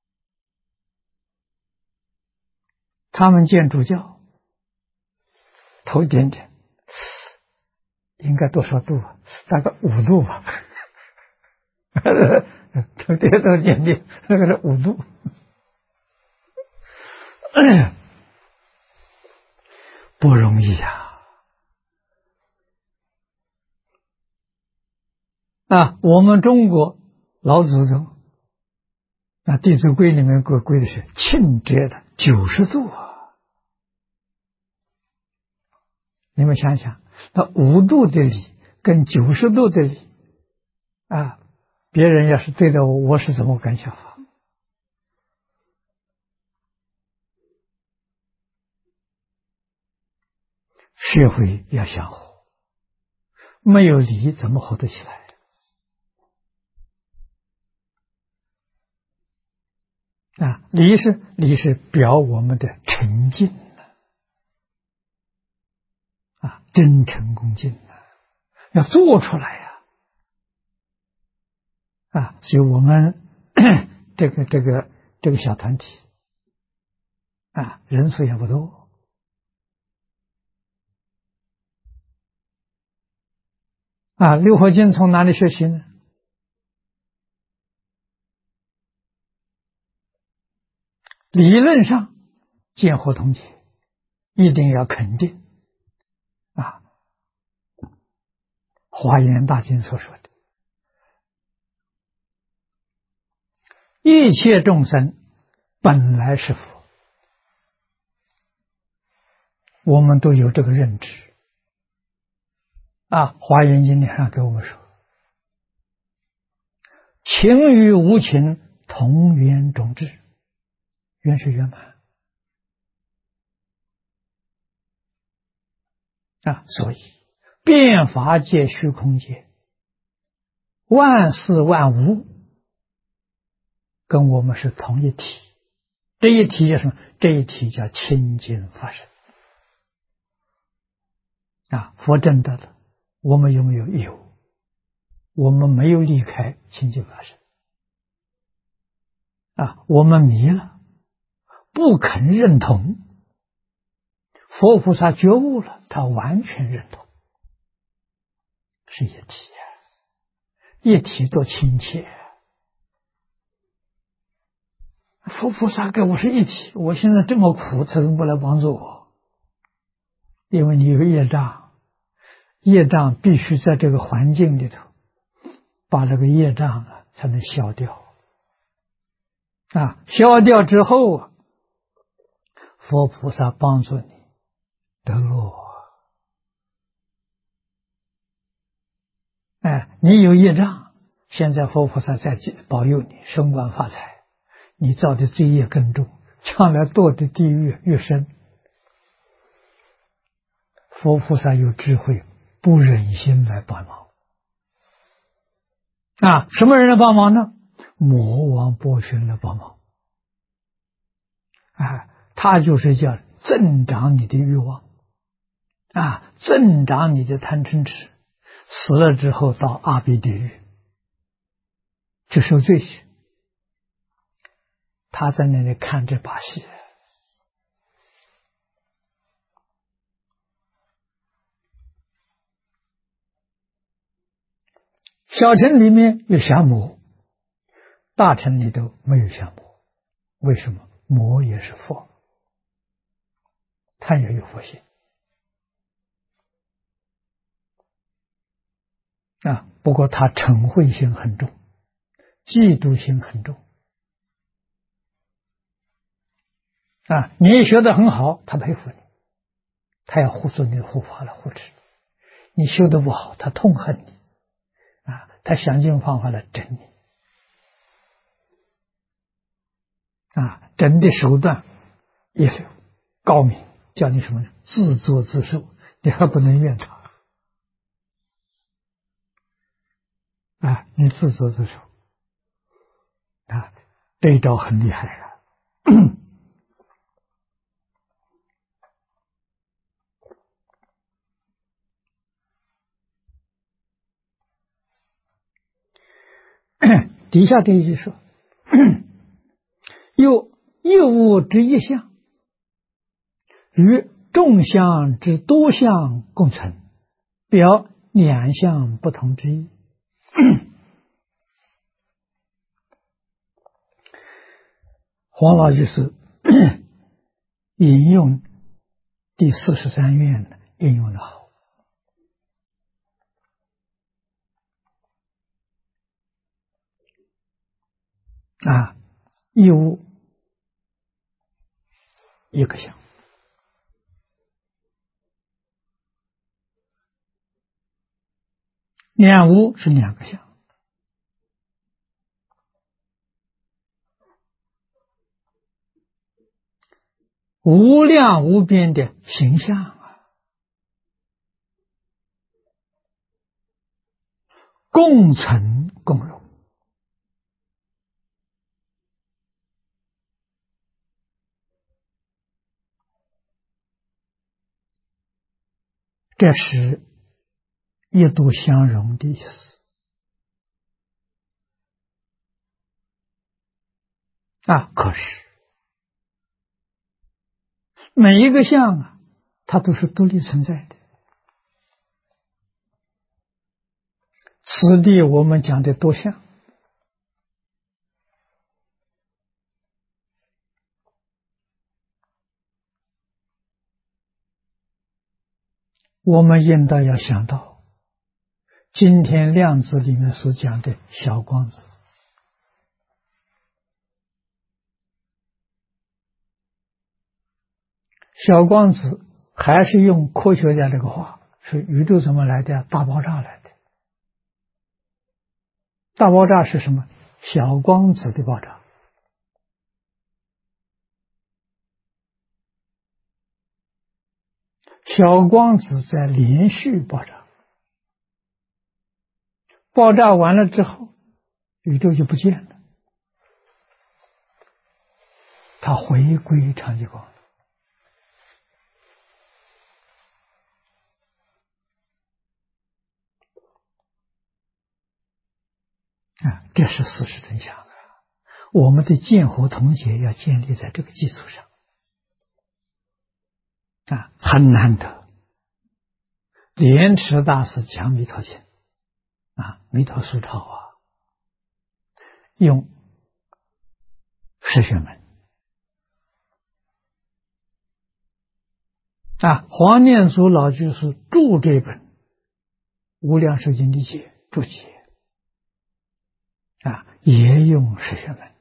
他们见主教，头点点，应该多少度啊？大概5度吧。头点点，那个是5度。不容易呀！我们中国老祖宗弟子规里面规的是庆折的90度啊！你们想想，那5度的礼跟90度的礼别人要是对待我，我是怎么感想法？社会要相互，没有礼怎么活得起来？礼是表我们的诚敬真诚恭敬要做出来所以我们这个小团体人数也不多，六合金从哪里学习呢？理论上见惑同解，一定要肯定华严大经所说的一切众生本来是佛，我们都有这个认知华严经上给我们说，情与无情同源种智，圆是圆满所以变法界虚空界万事万物跟我们是同一体，这一体叫什么？这一体叫清净法身佛证得了，我们有没有？有，我们没有离开清净法身我们迷了，不肯认同。佛菩萨觉悟了，他完全认同，是一体一体多亲切佛菩萨跟我是一体，我现在这么苦，他怎么不来帮助我？因为你有业障，业障必须在这个环境里头把这个业障才能消掉消掉之后佛菩萨帮助你得乐你有业障，现在佛菩萨在保佑你升官发财，你造的罪业更重，将来堕的地狱越深。佛菩萨有智慧，不忍心来帮忙什么人来帮忙呢？魔王波旬来帮忙他就是叫增长你的欲望增长你的贪嗔痴，死了之后到阿鼻地狱就受罪去。他在那里看这把戏小乘里面有降魔，大乘里头没有降魔。为什么？魔也是佛他也有佛性啊，不过他嗔恚心很重，嫉妒心很重啊。你也学得很好，他佩服你，他要护住你的护法来护持你；你修得不好，他痛恨你啊，他想尽方法来整你啊。整的手段也是高明，叫你什么呢？自作自受，你还不能怨他啊，你自作自受啊，这一招很厉害啊。底下这一句说，又一物之一相，与众相之多相共存，表两相不同之意。黄老居士引用第43愿引用的好啊，一物一个相，两物是两个相，无量无边的形象啊，共存共荣。这是一度相融的意思啊。可是每一个相啊，它都是独立存在的。此地我们讲的多相，我们应当要想到今天量子里面所讲的小光子。小光子还是用科学家这个话，是宇宙怎么来的？大爆炸来的。大爆炸是什么？小光子的爆炸。小光子在连续爆炸，爆炸完了之后，宇宙就不见了，它回归长极光。啊，这是事实真相啊！我们的见合同解要建立在这个基础上啊，很难得。莲池大师讲弥陀经啊，弥陀疏钞啊，用十学门啊，黄念祖老居士注这本《无量寿经理解》注解啊，也用十学门。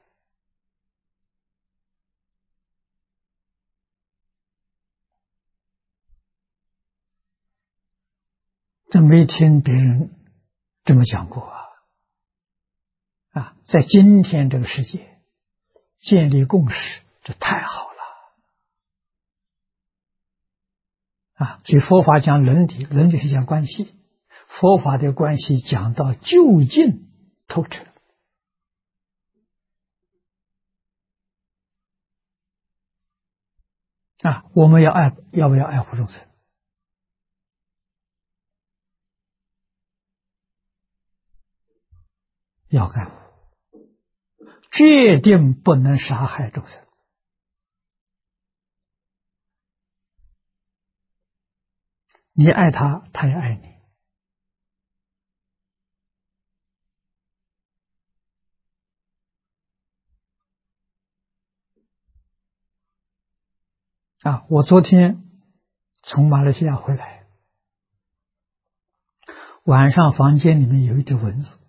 这没听别人这么讲过啊！在今天这个世界建立共识，这太好了啊！所以佛法讲伦理，伦理是讲关系，佛法的关系讲到究竟透彻啊！我们要不要爱护众生？要爱护，决定不能杀害众生。你爱他，他也爱你。啊！我昨天从马来西亚回来，晚上房间里面有一只蚊子，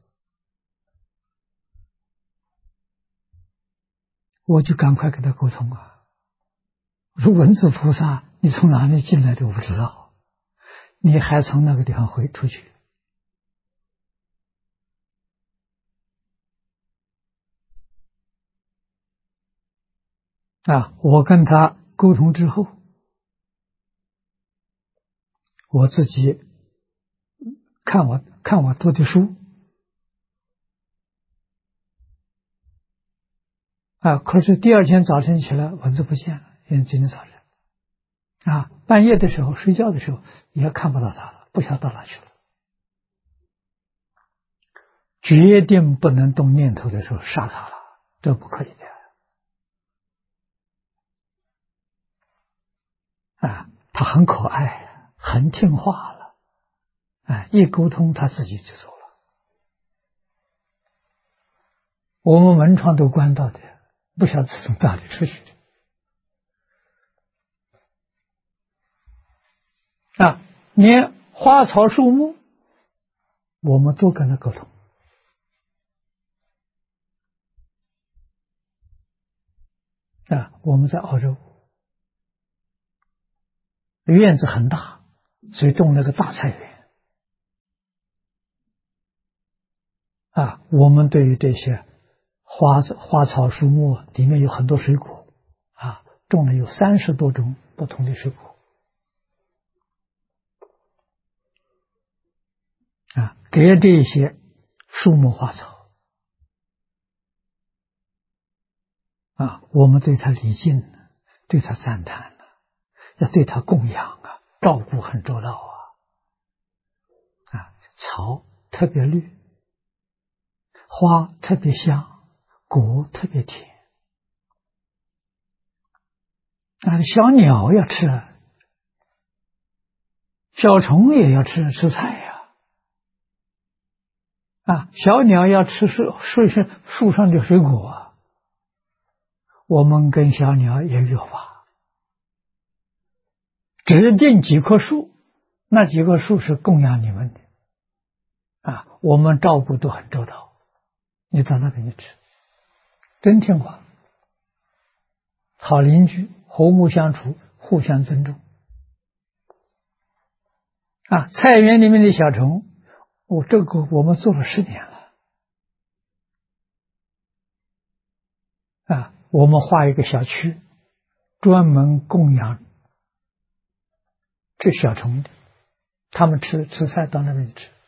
我就赶快跟他沟通啊，我说蚊子菩萨，你从哪里进来的我不知道，你还从那个地方出去。我跟他沟通之后，我自己看我读的书可是第二天早晨起来蚊子不见了，因为今天早晨半夜的时候睡觉的时候也看不到它了，不晓得到哪去了。决定不能动念头的时候杀它了，这不可以的它很可爱，很听话了一沟通它自己就走了。我们门窗都关到的，不晓得从哪里出去的连花草树木我们都跟他沟通我们在澳洲院子很大，所以种了个大菜园我们对于这些花草树木里面有很多水果种了有30多种不同的水果给这些树木花草我们对他礼敬，对他赞叹要对他供养照顾很周到草特别绿，花特别香，果特别甜小鸟要吃小虫也要吃菜小鸟要吃树上的水果我们跟小鸟也有法，指定几棵树，那几棵树是供养你们的我们照顾都很周到，你到那给你吃，真听话，好邻居，和睦相处，互相尊重菜园里面的小虫这个我们做了10年了我们划一个小区专门供养这小虫的，他们吃菜到那边吃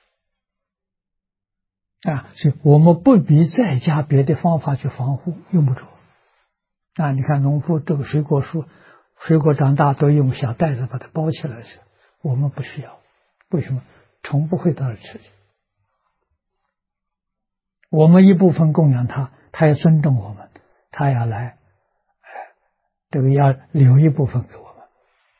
所以我们不必再加别的方法去防护，用不着你看农夫这个水果树水果长大都用小袋子把它包起来吃，我们不需要，为什么？虫不会到那吃去，我们一部分供养他，他要尊重我们，他要来这个要留一部分给我们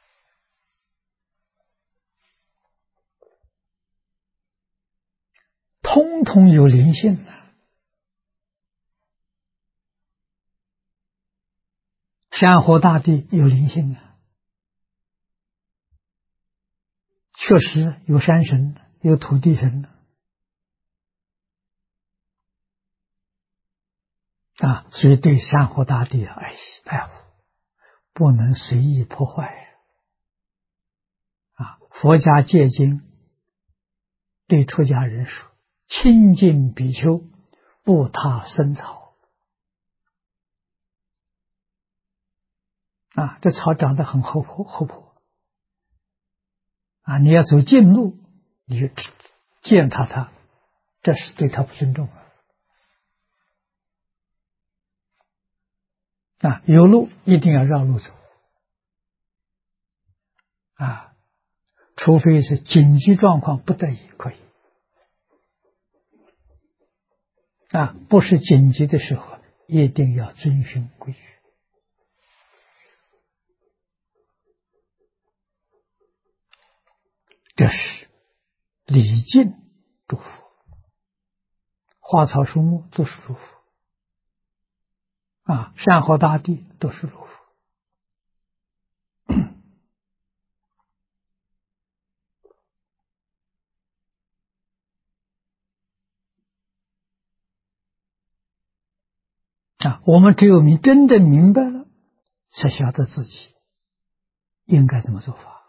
通通有灵性山河大地有灵性确实有山神，有土地神所以对山河大地爱惜爱护，不能随意破坏佛家戒经对出家人说，清净比丘不踏生草这草长得很厚朴你要走近路你就践踏它，这是对他不尊重有路一定要绕路走除非是紧急状况不得已可以不是紧急的时候一定要遵循规矩，这是礼敬祝福，花草树木都是祝福山河大地都是祝福我们只有你真正明白了，才晓得自己应该怎么做法。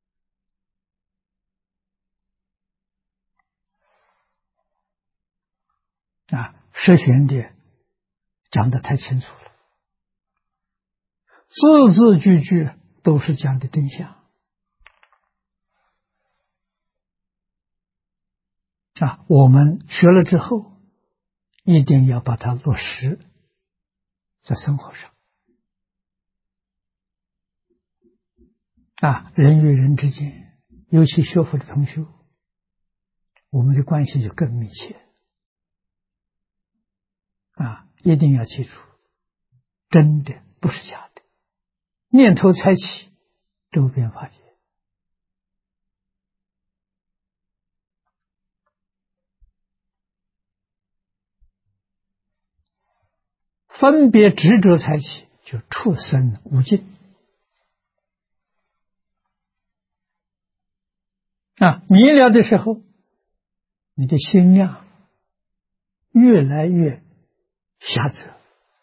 涉玄的讲得太清楚了，字字句句都是讲的真相。我们学了之后，一定要把它落实在生活上。人与人之间，尤其学佛的同学，我们的关系就更密切。一定要记住，真的不是假的，念头才起，周边法界。分别执着才起，就畜生无尽。迷了的时候，你的心量越来越狭窄，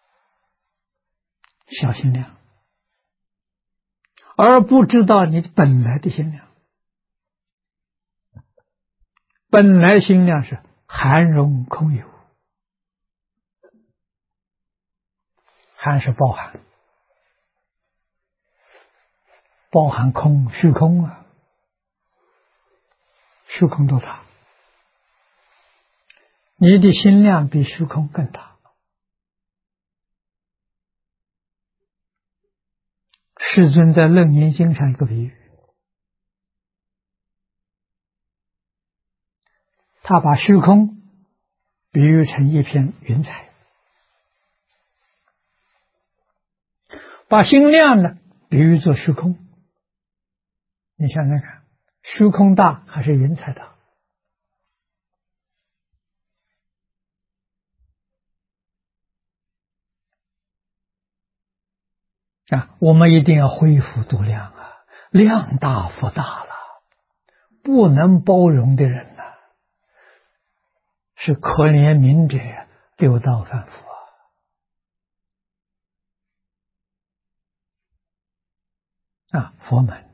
小心量，而不知道你本来的心量。本来心量是含容空有，含是包含，包含空，虚空虚空多大？你的心量比虚空更大。世尊在《楞严经》上一个比喻，他把虚空比喻成一片云彩，把心量呢比喻作虚空。你想想看，虚空大还是云彩大？我们一定要恢复度量量大福大了，不能包容的人是可怜悯者，六道凡夫佛门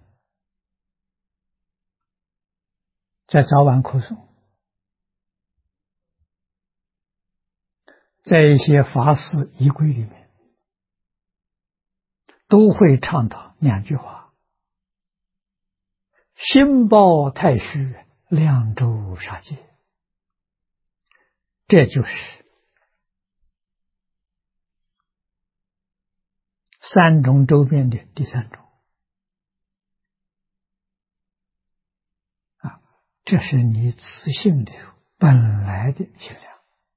在早晚课诵，在一些法事仪规里面，都会倡导两句话：心包太虚，量周杀戒。这就是三种周边的第三种这是你自性的本来的心量。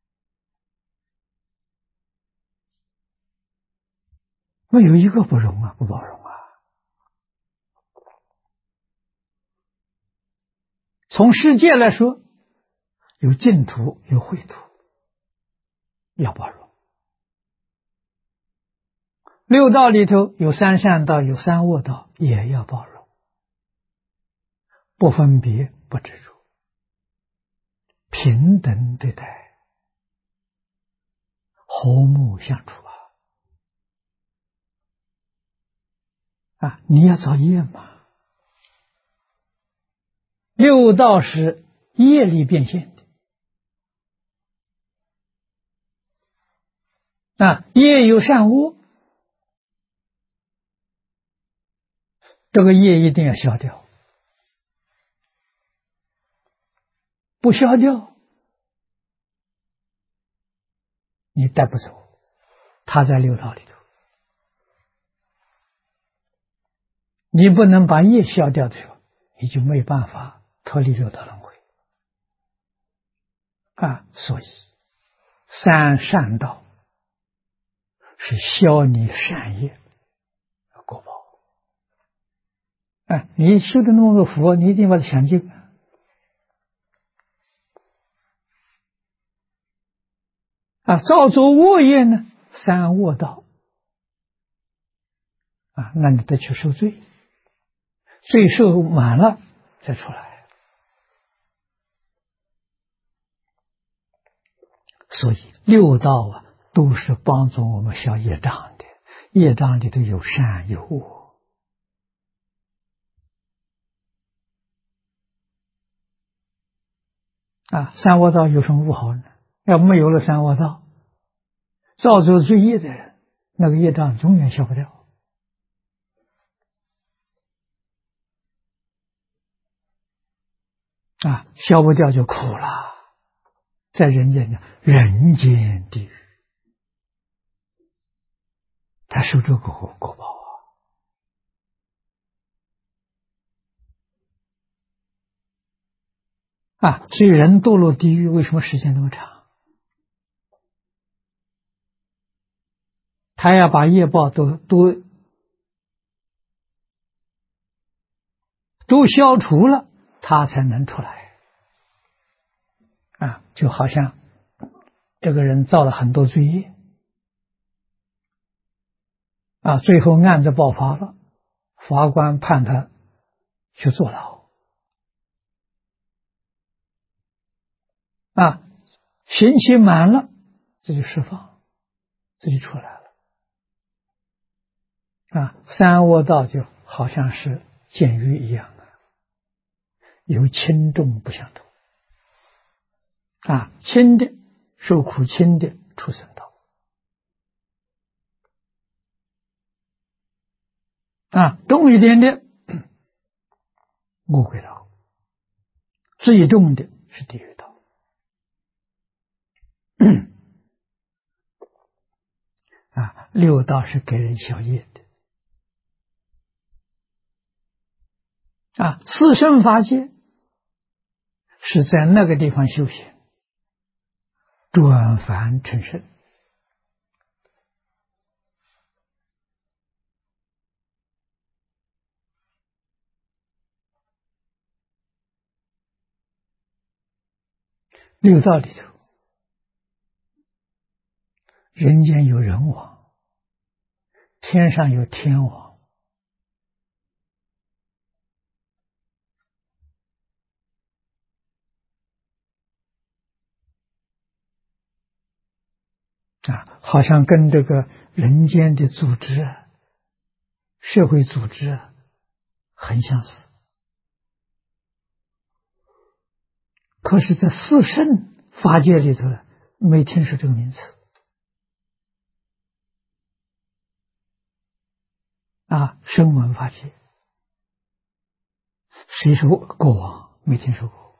没有一个不容不包容从世界来说，有净土有秽土，要包容。六道里头有三善道有三恶道，也要包容，不分别不执着，平等对待，和睦相处你要造业嘛。六道是业力变现的业有善恶，这个业一定要消掉，不消掉你带不走，他在六道里头，你不能把业消掉的时候，你就没办法脱离六道轮回所以三善道是消你善业的果报你修的那么多佛，你一定把它想尽造作恶业呢，三恶道那你得去受罪，罪受满了再出来。所以六道都是帮助我们消业障的，业障里头有善有恶。三恶道有什么不好呢？要没有了三恶道，造作罪业的人，那个业障永远消不掉。消不掉就苦了，在人间讲人间地狱，他受这个果报所以人堕落地狱为什么时间那么长？他要把业报都消除了，他才能出来。就好像这个人造了很多罪业最后案子爆发了，法官判他去坐牢刑期满了，这就释放，这就出来了三恶道就好像是监狱一样有轻重不相同轻的受苦，轻的畜生道重一点的恶鬼道，最重的是地狱道六道是给人消业的四圣法界是在那个地方修行，转凡成圣六道里头，人间有人王，天上有天王好像跟这个人间的组织社会组织很相似。可是在四圣法界里头没听说这个名词声闻法界谁是国王没听说过，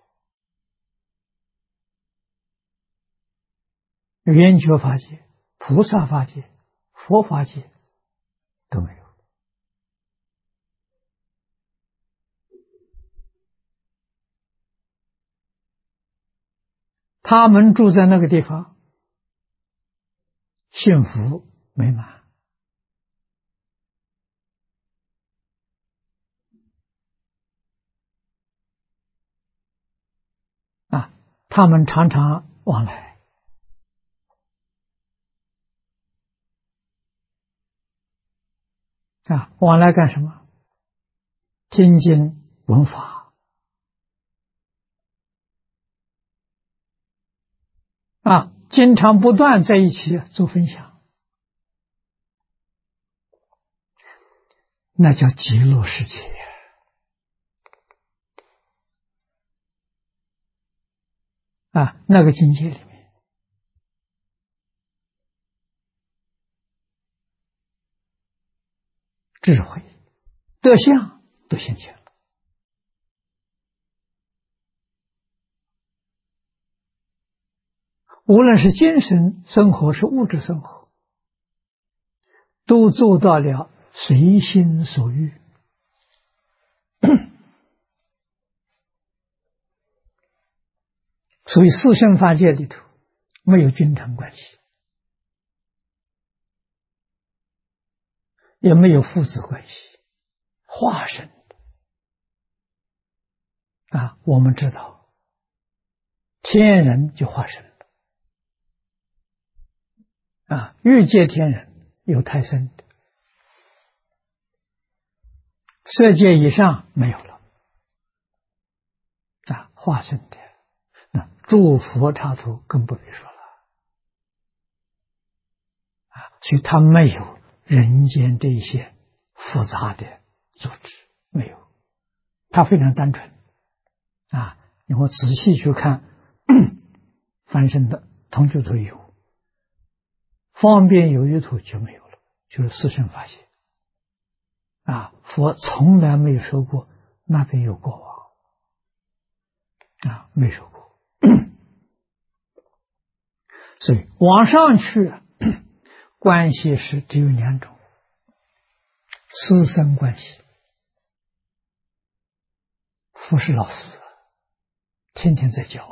圆觉法界、菩萨法界、佛法界都没有。他们住在那个地方，幸福美满他们常常往来往来干什么？听经闻法经常不断在一起做分享，那叫极乐世界那个境界里面智慧德相都现前了。无论是精神生活是物质生活，都做到了随心所欲所以四圣法界里头没有君臣关系，也没有父子关系，化身我们知道天人就化身了欲界天人有胎生的，色界以上没有了化身的。诸佛刹土更不必说了所以它没有人间这一些复杂的组织，没有，它非常单纯啊。你会仔细去看梵身的同居图有，方便有余图就没有了，就是四圣法界啊。佛从来没有说过那边有国王啊，没说过。所以往上去关系是只有两种，师生关系。佛是老师，天天在教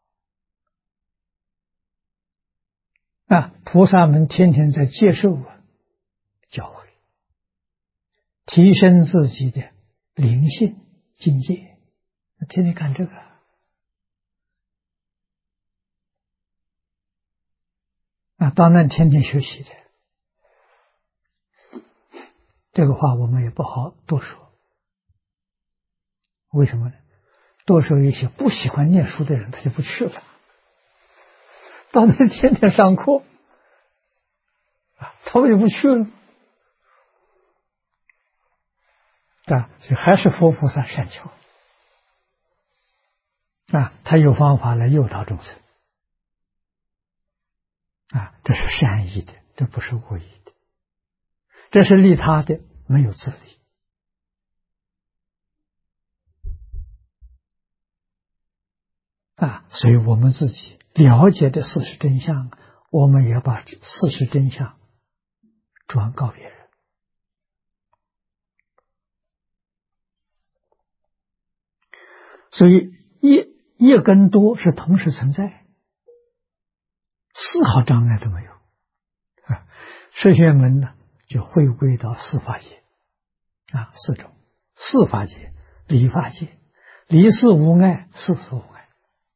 啊，菩萨们天天在接受教诲，提升自己的灵性境界，天天干这个啊，当然天天学习的。这个话我们也不好多说，为什么呢？多说一些不喜欢念书的人，他就不去了。到那天天上课，他们就不去了。啊，所以还是佛菩萨善巧啊，他有方法来诱导众生啊，这是善意的，这不是恶意的，这是利他的，没有自利啊。所以我们自己了解的事实真相，我们也把事实真相转告别人。所以一跟多是同时存在，丝毫障碍都没有啊。摄学门呢，就回归到四法界啊，四种：四法界、理法界、理事无碍、事事无碍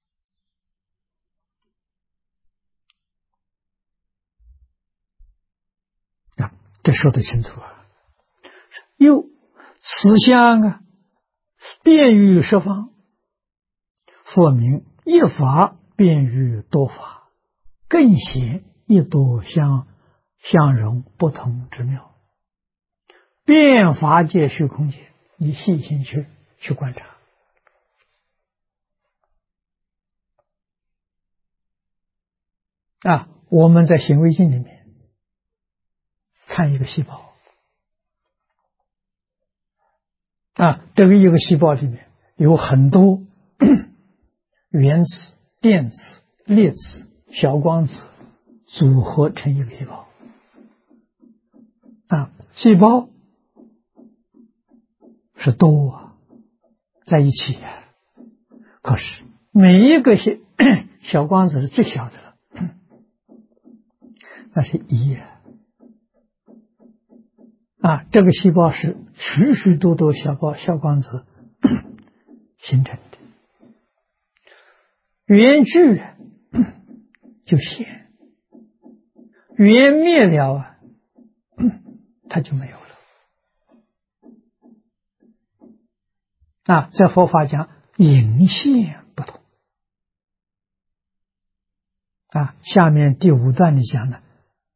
啊，这说得清楚啊。又此相啊，遍于十方，佛名一法遍于多法，更显一多相容不同之妙。遍法界虚空界，你细心去观察啊。我们在显微镜里面看一个细胞啊，这个一个细胞里面有很多原子、电子、粒子、小光子组合成一个细胞啊。细胞是多啊，在一起啊，可是每一个小光子是最小的了，那是一啊。这个细胞是许许多多小光子形成的，缘聚就现，缘灭了啊，它就没有了啊。在佛法讲隐现不同啊。下面第5段里讲了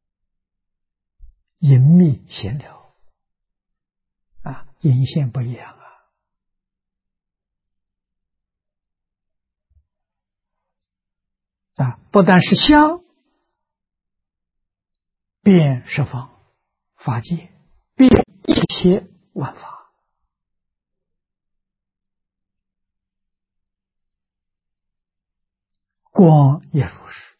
隐秘显了啊，隐现不一样啊，不但是相遍十方法界，遍一切万法，光也如是。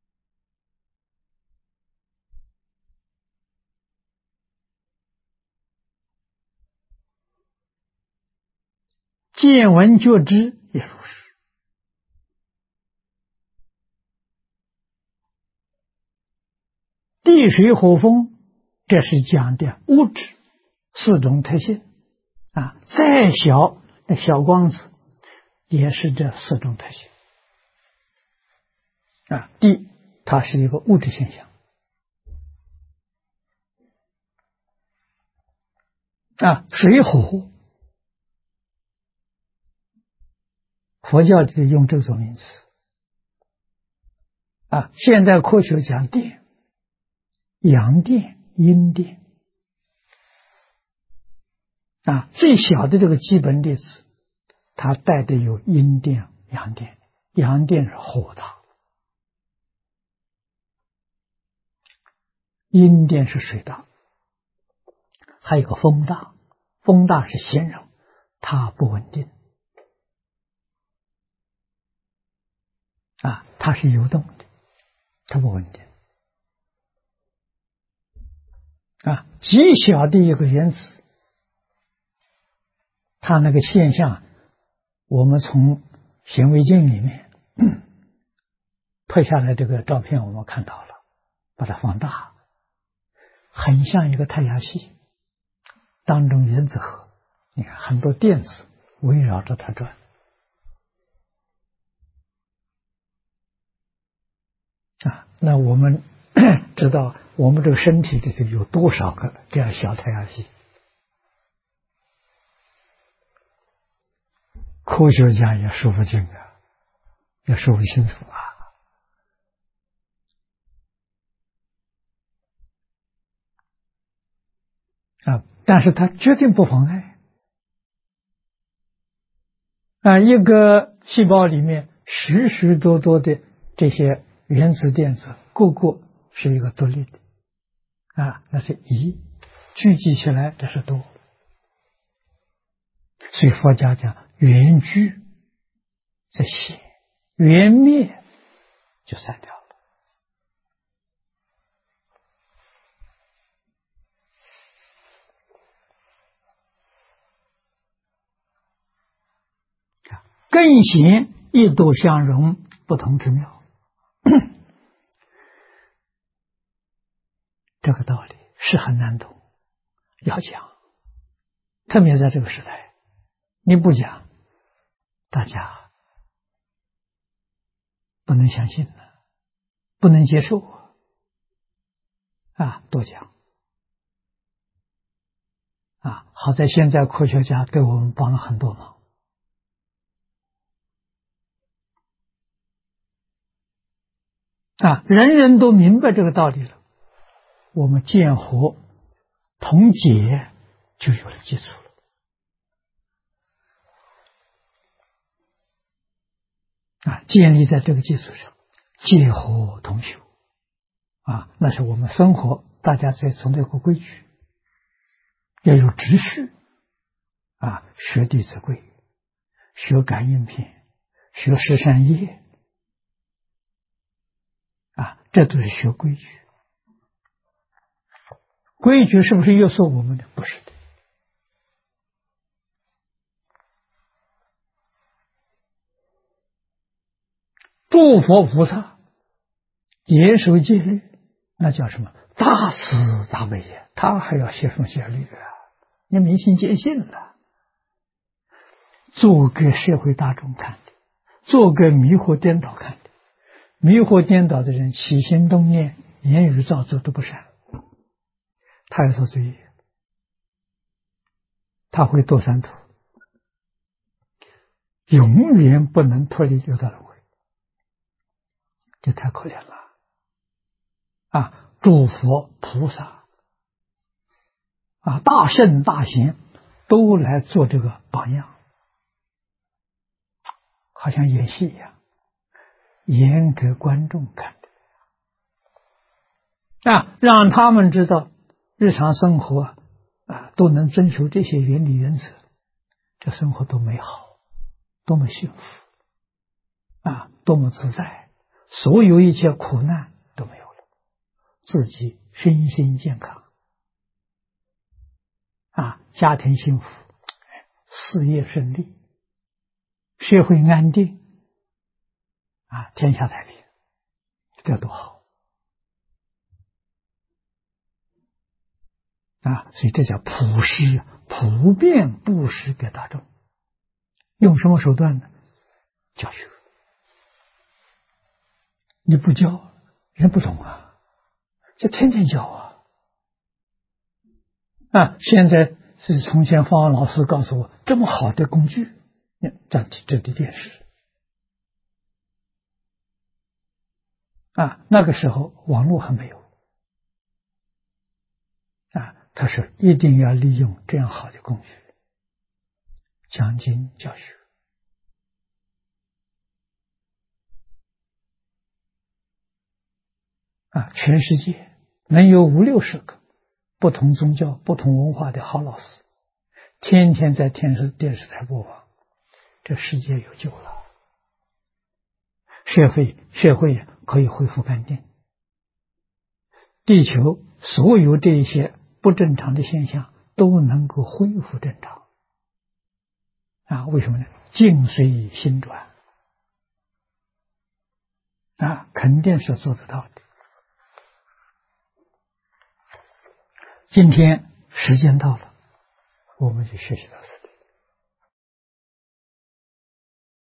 见闻觉知也如是。地水火风，这是讲的物质4种特性啊。再小的小光子也是这4种特性啊。地，它是一个物质现象啊。水火，佛教里用这种名词啊。现代科学讲电， 阳电、阴电啊，最小的这个基本粒子，它带的有阴电、阳电，阳电是火大，阴电是水大，还有一个风大，风大是形容它不稳定啊，它是游动的，它不稳定啊。极小的一个原子，它那个现象，我们从显微镜里面拍下来这个照片，我们看到了，把它放大，很像一个太阳系当中原子核，你看很多电子围绕着它转啊。那我们知道我们这个身体里头有多少个这样小太阳系？科学家也说不清啊，也说不清楚啊。但是它决定不妨碍啊，一个细胞里面许许多多的这些原子电子，个个是一个独立的啊，那是一聚集起来，这是多。所以佛家讲缘聚则显，缘灭就散掉了。更显一度相融，不同之妙。这个道理是很难懂，要讲，特别在这个时代，你不讲，大家不能相信了，不能接受啊！多讲啊！好在现在科学家给我们帮了很多忙啊，人人都明白这个道理了，我们见和同解就有了基础了啊！建立在这个基础上，戒和同修啊，那是我们生活大家在从这个规矩，要有秩序啊，学弟子规，学感应篇，学十善业啊，这都是学规矩。规矩是不是约束我们的？不是的。诸佛菩萨严守戒律，那叫什么？大慈大悲呀！他还要写什么戒律啊？你明心见性了，做给社会大众看的，做给迷惑颠倒看的。迷惑颠倒的人，起心动念、言语造作都不善，他要受罪业，他会堕三途，永远不能脱离六道轮回，这太可怜了啊！诸佛菩萨啊，大圣大贤都来做这个榜样，好像演戏一样，演给观众看的啊，让他们知道日常生活啊都能遵守这些原理原则，这生活多美好，多么幸福啊，多么自在，所有一切苦难都没有了，自己身心健康啊，家庭幸福，事业顺利，社会安定啊，天下太平，这多好啊！所以这叫普施，普遍布施给大众。用什么手段呢？教学。你不教，人不懂啊，就天天教啊！现在是从前方老师告诉我，这么好的工具，这的电视啊，那个时候网络还没有他说一定要利用这样好的工具，讲经教学啊！全世界能有50-60个不同宗教、不同文化的好老师，天天在电视台播放，这世界有救了，社会可以恢复干净，地球所有这一些不正常的现象都能够恢复正常啊！为什么呢？境随心转啊，肯定是做得到的。今天时间到了，我们就学习到此。